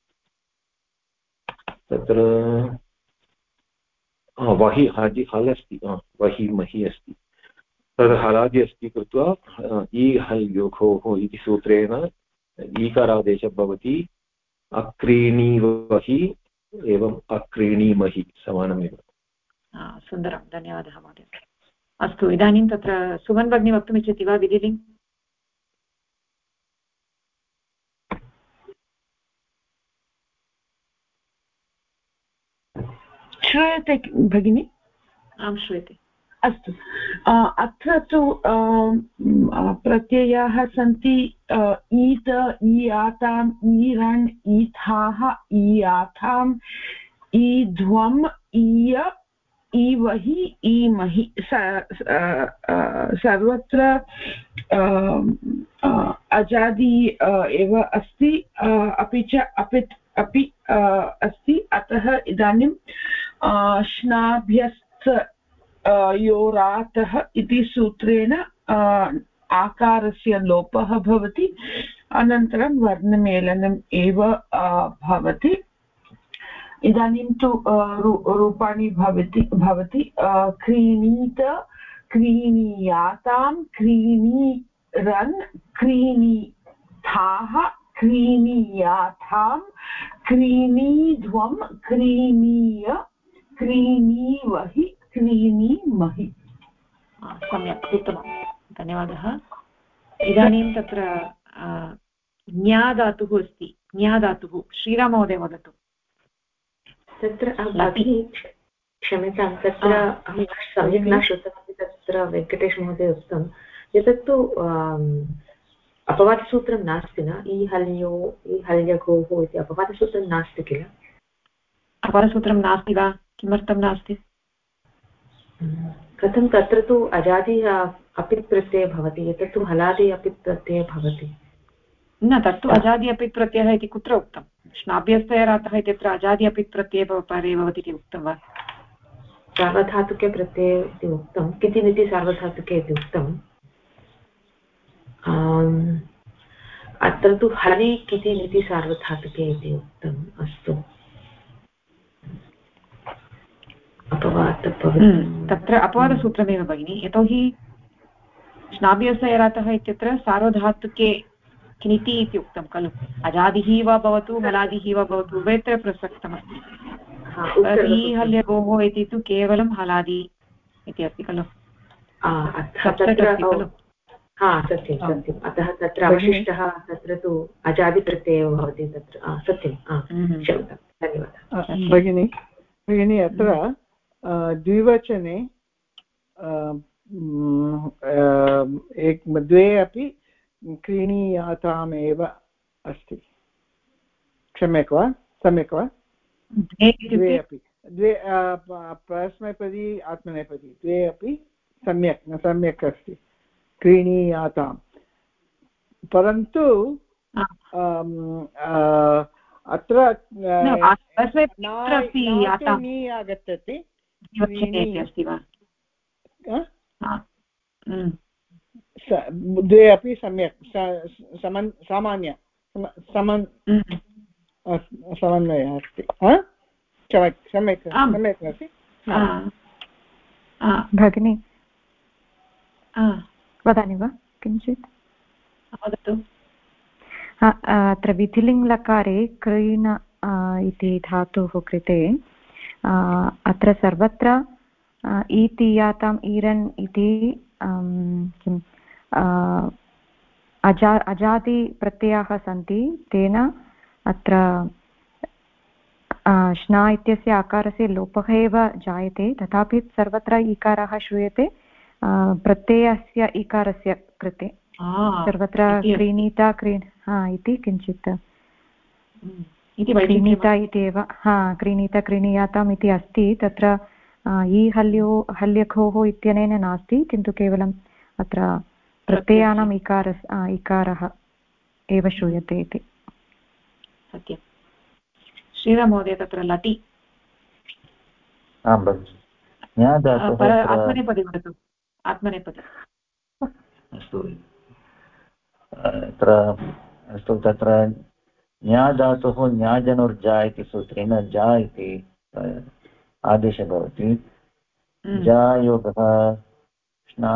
तत्र वहि हल् अस्ति वहि महि अस्ति तद् हलादि अस्ति कृत्वा ई हल् योगोः इति सूत्रेण ईकारादेशः भवति अक्रीणीवहि एवम् अक्रीणीमहि समानमेव। सुन्दरं, धन्यवादः महोदय। अस्तु, इदानीं तत्र सुमन् भगिनी वक्तुमिच्छति वा विधिलिङ्ग्? श्रूयते भगिनि? आं श्रूयते। अस्तु, अत्र तु प्रत्ययाः सन्ति ईत ईयाताम् ईरण् ईथाः ईयाथाम् ईध्वम् ईय ईवहि ईमहि सर्वत्र अजादि एव अस्ति अपि च अपित् अपि अस्ति अतः इदानीं श्नाभ्यस्थ योरातः इति सूत्रेण आकारस्य लोपः भवति अनन्तरं वर्णमेलनम् एव भवति। इदानीं तु रूपाणि भवति क्रीणीत क्रीणीयातां क्रीणीरन् क्रीणीथाः क्रीणीयाथां क्रीणीध्वं क्रीणीय क्रीणीवहि क्रीणीमहि। सम्यक्, उत्तमं, धन्यवादः। इदानीं तत्र ज्ञा धातुः अस्ति, ज्ञा धातुः श्रीराममहोदय वदतु। तत्र क्षम्यतां, तत्र अहं सम्यक् न श्रुतवती। तत्र वेङ्कटेशमहोदय उक्तं एतत्तु अपवादसूत्रं नास्ति न? ई हल्यगोः इति अपवादसूत्रं नास्ति किल? अपवादसूत्रं नास्ति वा? किमर्थं नास्ति? कथं? तत्र तु अजादि अपित् प्रत्ययः भवति, एतत्तु हलादि अपित् प्रत्ययः भवति। न, तत्तु अजादि अपित् प्रत्ययः इति कुत्र उक्तं? श्नाभ्यस्तयरातः इत्यत्र अजादि अपित् प्रत्ययः परे भवति इति उक्तं वा? सार्वधातुके प्रत्यये इति उक्तं, कितिमिति सार्वधातुके इति उक्तम्। अत्र तु हरि कितिमिति सार्वधातुके इति उक्तम्। अस्तु, तत्र अपवादसूत्रमेव भगिनि, यतोहि श्नाभ्यस्तयरातः इत्यत्र सार्वधातुके किनिति इति उक्तं खलु। अजादिः वा भवतु हलादिः वा भवतु उभयत्र प्रसक्तमस्ति। ई हल्यगोः इति तु केवलं हलादि इति अस्ति खलु। सत्यं सत्यम्। अतः तत्र अवशिष्टः तत्र तु अजादिप्रत्ययः भवति तत्र। सत्यं, क्षम्यतां, धन्यवादः भगिनी। अत्र द्विवचने द्वे अपि क्रीणीयातामेव अस्ति। सम्यक् वा? द्वे अपि, द्वे परस्मैपदी आत्मनेपदी द्वे अपि सम्यक् अस्ति क्रीणीयाताम्। परन्तु अत्र नी आगच्छति, द्वे अपि सम्यक् सामान्य समन्वयः अस्ति। सम्यक् अस्ति। भगिनी वदामि वा किञ्चित्? वदतु। अत्र विधिलिङ्लकारे क्रीण इति धातुः कृते अत्र सर्वत्र ईतीयाताम् ईरन् इति किम् अजादिप्रत्ययाः सन्ति। तेन अत्र श्ना इत्यस्य आकारस्य लोपः एव जायते, तथापि सर्वत्र ईकारः श्रूयते प्रत्ययस्य ईकारस्य कृते। सर्वत्र क्रीणीता इति किञ्चित् क्रीणीता इत्येव क्रीणीता क्रीणीयाताम् इति अस्ति। तत्र ई हल्यघोः इत्यनेन नास्ति, किन्तु केवलम् अत्र प्रत्ययानाम् इकारः एव श्रूयते इति। सत्यं। श्रीराममहोदय तत्र लटि आत्मनेपदी वदतु। आत्मनेपदी अस्तु। तत्र ज्ञा धातुः ज्ञाजनुर्जा इति सूत्रेण जा इति आदेशः भवति। जायोगः स्ना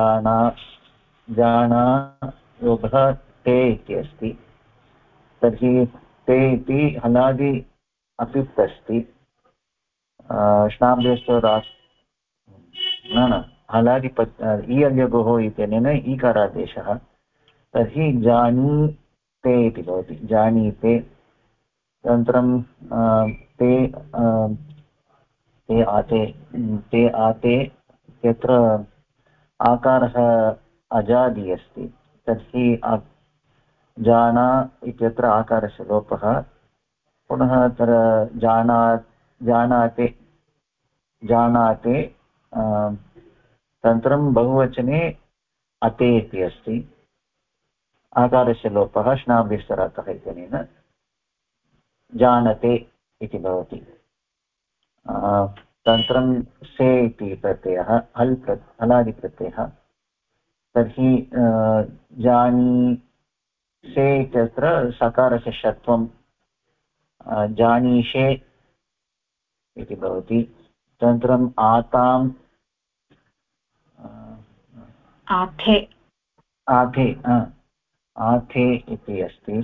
जाना योगः ते इति अस्ति। तर्हि ते इति हलादि अपित् अस्ति। न हलादि इयल्यगोः इत्यनेन ईकारादेशः। तर्हि जानीते इति भवति। जानीते। अनन्तरं ते आते यत्र आकारः अजादि अस्ति, तर्हि जाना इत्यत्र आकारस्य लोपः। पुनः अत्र जानाते तदनन्तरं बहुवचने अते इति अस्ति, आकारस्य लोपः श्नाभ्यस्तरातः इत्यनेन जानते इति भवति। तदनन्तरं से इति प्रत्ययः हलादिप्रत्ययः। तर्हि जानीसे इत्यत्र सकारस्य षत्वं जानीषे इति भवति। तदनन्तरम् आथे इति अस्ति।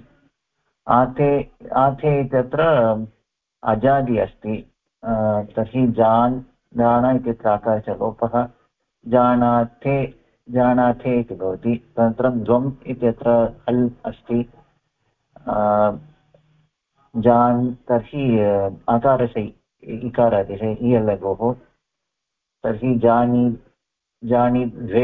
आथे इत्यत्र अजादि अस्ति। तर्हि जाना इत्यत्र आकारस्य लोपः जानाथे इति भवति। तदनन्तरं द्वम् इत्यत्र हल् अस्ति। तर्हि आकारस्य इकारादेशः इयल्लघोः। तर्हि जानी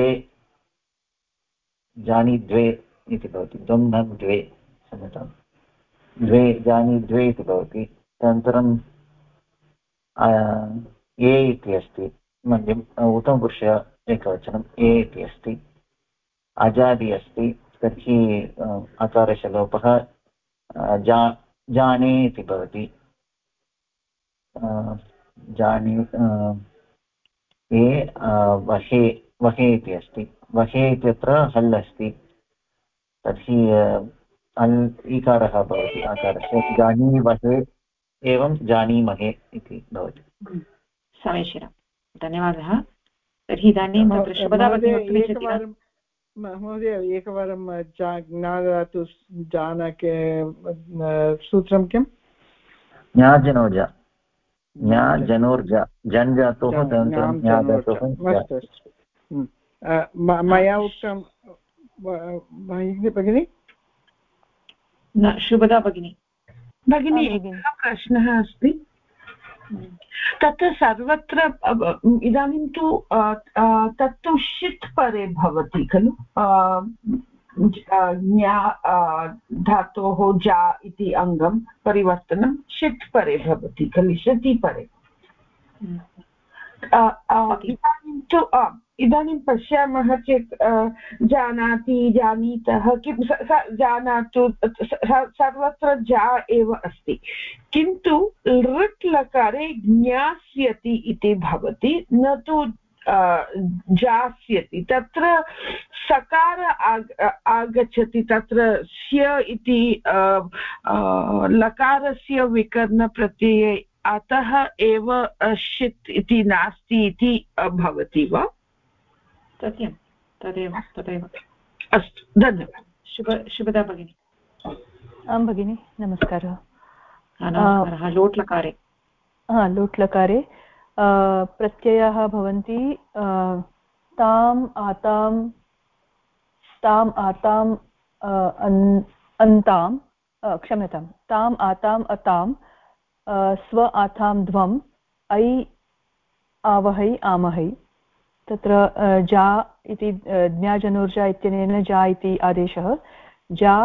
द्वे इति भवति। द्वं न द्वे, क्षम्यतां, द्वे जानी द्वे इति भवति। तदनन्तरं ए इति अस्ति मध्यम उत्तमपुरुष एकवचनम् ए इति अस्ति। अजादि अस्ति। तर्हि अकारस्य लोपः जाने इति भवति। जाने वहे इति अस्ति। वहे इत्यत्र हल् अस्ति। तर्हि हल् ईकारः भवति आकारस्य। जानीवहे एवं जानीमहे इति भवति। समीचीनं, धन्यवादः। तर्हि इदानीं तत्र शुभदा महोदय एकवारं ज्ञादातु जानके सूत्रं किम्? ज्ञाजनोर्जा जन् धातुः। अस्तु अस्तु। मया उक्तं भगिनि न शुभदा भगिनि। भगिनी एकः प्रश्नः अस्ति। तत्र सर्वत्र इदानीं तु तत्तु षित् परे भवति खलु। ज्ञा धातोः जा इति अङ्गं परिवर्तनं षित् परे भवति खलु, शति परे। इदानीं तु इदानीं पश्यामः चेत् जानाति जानीतः किं जानातु सर्वत्र जा एव अस्ति, किन्तु लृट् लकारे ज्ञास्यति इति भवति, न तु जास्यति। तत्र सकार आगच्छति, तत्र स्य इति लकारस्य विकरणप्रत्यये अतः एव षित् इति नास्ति इति भवति वा? सत्यं, तदेव तदेव। अस्तु, धन्यवादः। शुभदा भगिनी। आं भगिनि, नमस्कारः। नमस्कारः। लोट्लकारे लोट्लकारे प्रत्ययाः भवन्ति ताम् आतां अन्तां, क्षम्यतां, ताम् आताम् अतां, स्व आतां ध्वम्, ऐ आवहै आमहै। तत्र जा इति ज्ञाजनोर्जा इत्यनेन जा इति आदेशः, जा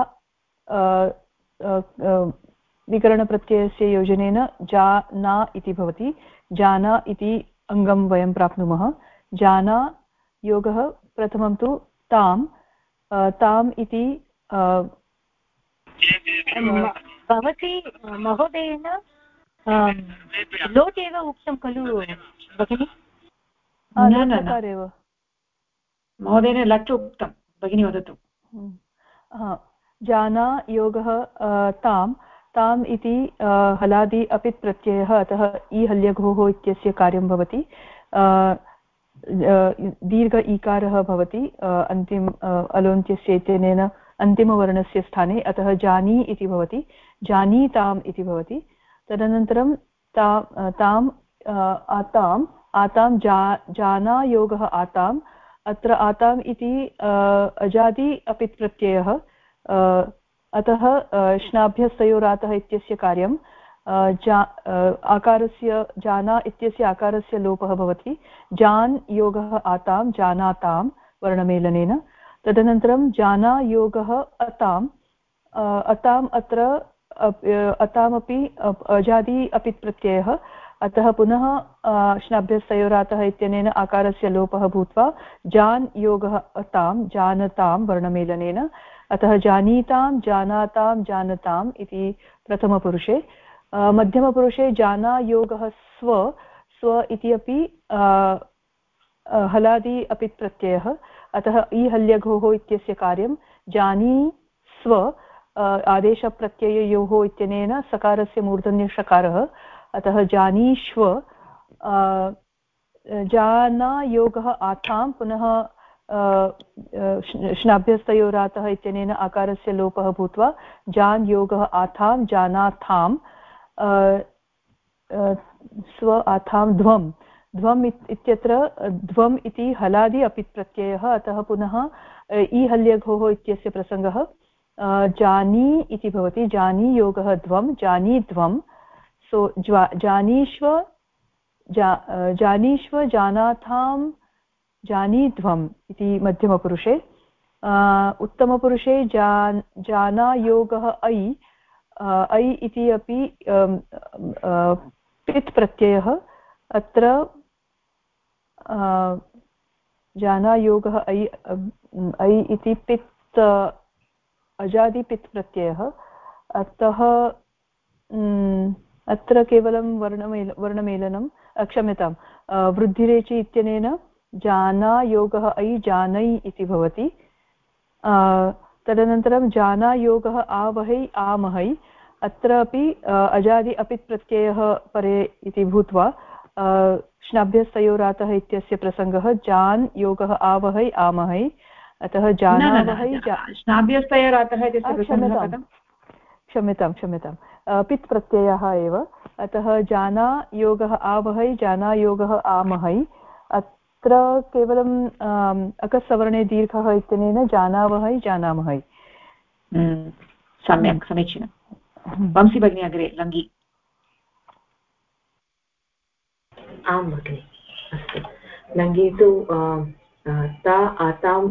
विकरणप्रत्ययस्य योजनेन जाना इति भवति, जाना इति अङ्गं वयं प्राप्नुमः। जाना योगः प्रथमं तु ताम्, ताम् इति भवती महोदयेन लोट् एव उक्तं खलु भगिनि? लोट्लकारेव महोदयेन लट् उक्तं, भगिनी वदतु। जाना योगः ताम्, ताम् इति हलादि अपित् प्रत्ययः, अतः इ हल्यघोः इत्यस्य कार्यं भवति। दीर्घ ईकारः भवति अन्तिम अलोन्त्यस्य इत्यनेन अन्तिमवर्णस्य स्थाने, अतः जानी इति भवति, जानीताम् इति भवति। तदनन्तरं ताम् आताम्, आतां जाना योगः आताम्। अत्र आताम् इति अजादि अपित् प्रत्ययः, अतः श्नाभ्यस्तयोरातः इत्यस्य कार्यं आकारस्य, जाना इत्यस्य आकारस्य लोपः भवति। जान् योगः आतां, जानातां वर्णमेलनेन। तदनन्तरं जाना योगः अताम्, अताम् अत्र अतामपि अजादि अपित् प्रत्ययः, अतः पुनः श्नाभ्यस्तयोरातः इत्यनेन आकारस्य लोपः भूत्वा जान् योगः अतां, जानतां वर्णमेलनेन। अतः जानीतां, जानातां, जानताम् इति प्रथमपुरुषे। मध्यमपुरुषे जाना योगः स्व, स्व इति अपि हलादि अपित् प्रत्ययः, अतः इ हल्यघोः इत्यस्य कार्यं जानी स्व, आदेशप्रत्यययोः इत्यनेन सकारस्य मूर्धन्यषकारः, अतः जानीष्व। जाना योगः आथां, पुनः श्नाभ्यस्तयोरातः इत्यनेन आकारस्य लोपः भूत्वा जान् योगः आथां, जानाथां, स्व आथां ध्वम्, ध्वम् इत्यत्र ध्वम् इति हलादि अपित् प्रत्ययः, अतः पुनः इ हल्यघोः इत्यस्य प्रसङ्गः जानी इति भवति, जानी योगः ध्वम्, जानी ध्वम्। सो जानीष्व, जानीष्व, जानाथां, जानी ध्वम् इति मध्यमपुरुषे। उत्तमपुरुषे जाना योगः ऐ, ऐ इति अपि पित् प्रत्ययः, अत्र जाना योगः ऐ, ऐ इति पित् अजादि पित् प्रत्ययः, अतः अत्र केवलं वर्णमेलनं, क्षम्यतां, वृद्धिरेचि इत्यनेन जाना योगः ऐ, जानै इति भवति। तदनन्तरं जाना योगः आवहै, आमहै, अत्रापि अजादि अपित् प्रत्ययः परे इति भूत्वा श्नाभ्यस्तयोरातः इत्यस्य प्रसङ्गः जान् योगः आवहै, आमहै, अतः जानावहै, श्नाभ्यस्तयोरातः इत्यस्य प्रसङ्गः, क्षम्यतां, पित् प्रत्ययः एव, अतः जाना योगः आवहै, जाना योगः आमहै। अत्र केवलं अकसवर्णे दीर्घः इत्यनेन जानावहै, जानामहै। सम्यक्, समीचीनं। वंशी भगिनी अग्रे, लङ्गी। आं भगिनि, अस्तु। लङ्गी तु त आतां,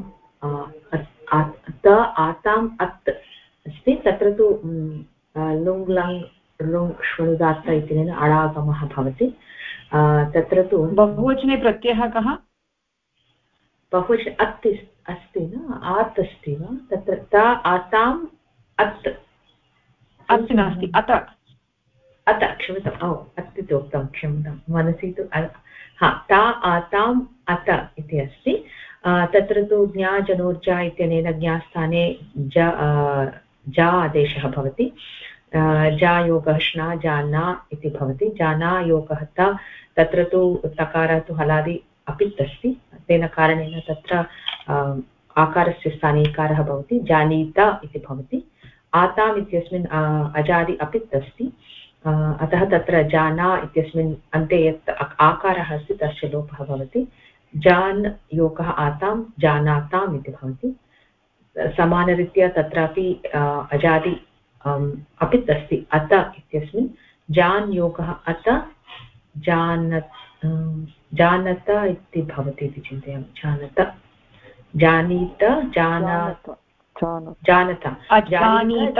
त आताम् अत् अस्ति, तत्र तु लुङ् लङ् लुङ् श्वनुदात्त इत्यनेन अडागमः भवति। तत्र तु बहुवचने प्रत्ययः कः? बहुवचने अत् अस्ति न, आत् अस्ति वा तत्र? त आताम् अत्, अत् नास्ति, अत, अत, क्षम्यताम्, अत् इति उक्तं, क्षम्यतां, मनसि तु हा, त आताम् अत इति अस्ति। तत्र तु ज्ञाजनोर्जा इत्यनेन ज्ञास्थाने ज आदेशः भवति। जायोगः श्ना जाना इति भवति जाना योगः तत्र तु तकारः तु हलादि अपित् अस्ति तेन कारणेन तत्र आकारस्य स्थाने इकारः भवति जानीत इति भवति आताम् इत्यस्मिन् अजादि अपित् अस्ति अतः तत्र जाना इत्यस्मिन् अन्ते यत् आकारः अस्ति तस्य लोपः भवति जान् योगः आतां जानाताम् इति भवति समानरीत्या तत्रापि अजादि अपित् अस्ति अत इत्यस्मिन् जान् योगः अत जानत इति भवति इति चिन्तयामि जानत जानीत जानत अजानीत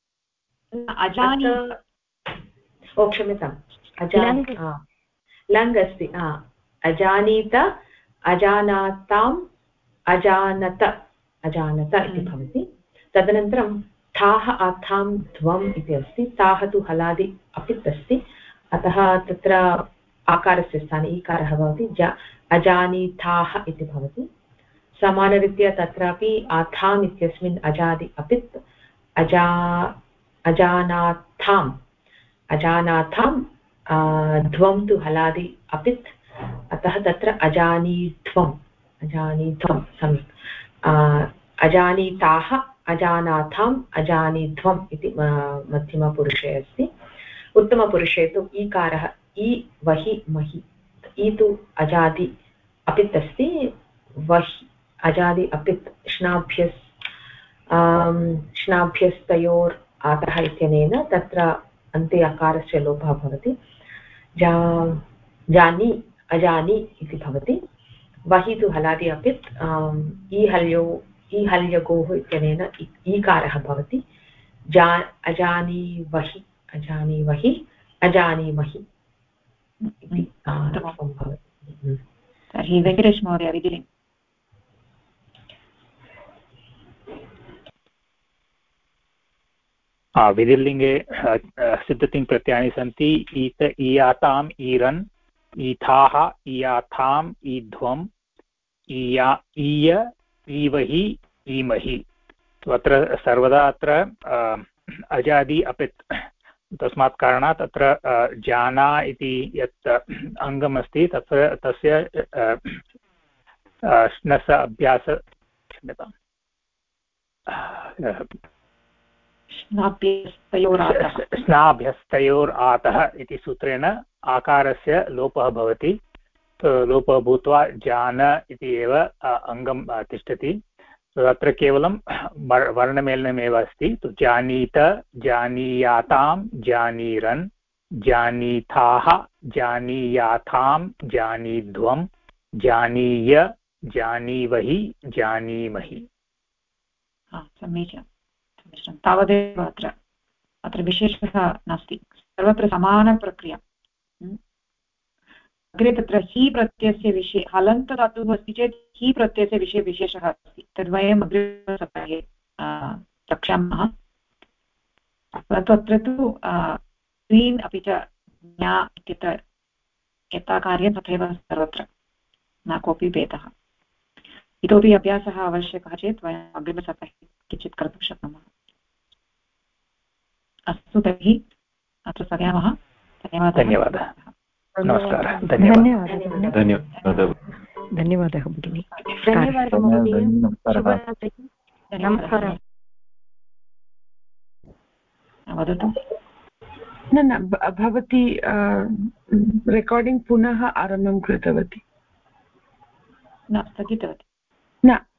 ओ क्षम्यताम् लङ् अस्ति अजानीत अजानाताम् अजानत इति भवति तदनन्तरं थाः आथां ध्वम् इति अस्ति ताः तु हलादि अपित् अस्ति अतः तत्र आकारस्य स्थाने ईकारः भवति अजानीथाः इति भवति समानरीत्या तत्रापि आथाम् इत्यस्मिन् अजादि अपित् अजानाथां ध्वं तु हलादि अपित् अतः तत्र अजानीध्वं सम्यक् अजानीताः अजानाथाम् अजानीध्वम् इति मध्यमपुरुषे अस्ति उत्तमपुरुषे तु ईकारः इ वहि महि इ तु अजादि अपित् अस्ति वहि अजादि अपित् श्नाभ्यस्तयोर् आतः इत्यनेन तत्र अन्ते अकारस्य लोपः भवति जानी अजानी इति भवति वहि तु हलादि अपित् ईहल्यगोः इत्यनेन ईकारः भवति अजानीवहि अजानीमहि इति भवति तर्हि वेङ्कटेश महोदय विधिलिङ्ग् विधिलिङ्गे सिद्धतिङ् प्रत्ययानि सन्ति ईत ईयाताम् ईरन् ईथाः ईयाथाम् ईध्वम् ईय ईवहि ईमहि अत्र सर्वदा अत्र अजादि अपित् तस्मात् कारणात् अत्र जाना इति यत् अङ्गमस्ति तत्र तस्य श्नस अभ्यास क्षम्यताम् स्नाभ्यस्तयोर् आतः इति सूत्रेण आकारस्य लोपः भवति लोपः भूत्वा जान इति एव अङ्गं तिष्ठति अत्र केवलं वर्णमेलनमेव अस्ति जानीत जानीयातां जानीरन् जानीथाः जानीयाथां जानीध्वं जानीय जानीवहि जानीमहि समीचीनं तावदेव अत्र विशेषः नास्ति सर्वत्र समानप्रक्रिया अग्रे तत्र हि प्रत्ययस्य विषये हलन्तधातुः अस्ति चेत् हि प्रत्ययस्य विषये विशेषः अस्ति तद्वयम् अग्रिमसप्ताहे रक्षामः परन्तु अत्र तु क्लीन् अपि च ज्ञा इत्यत्र यथा कार्यं तथैव सर्वत्र न कोऽपि भेदः इतोपि अभ्यासः आवश्यकः चेत् वयम् अग्रिमसप्ताहे किञ्चित् कर्तुं शक्नुमः अस्तु तर्हि अत्र स्थगयामः धन्यवादः नमस्कारः धन्यवादः भगिनी नमस्कारः वदतु न भवती रेकार्डिङ्ग् पुनः आरम्भं कृतवती न स्थगितवती न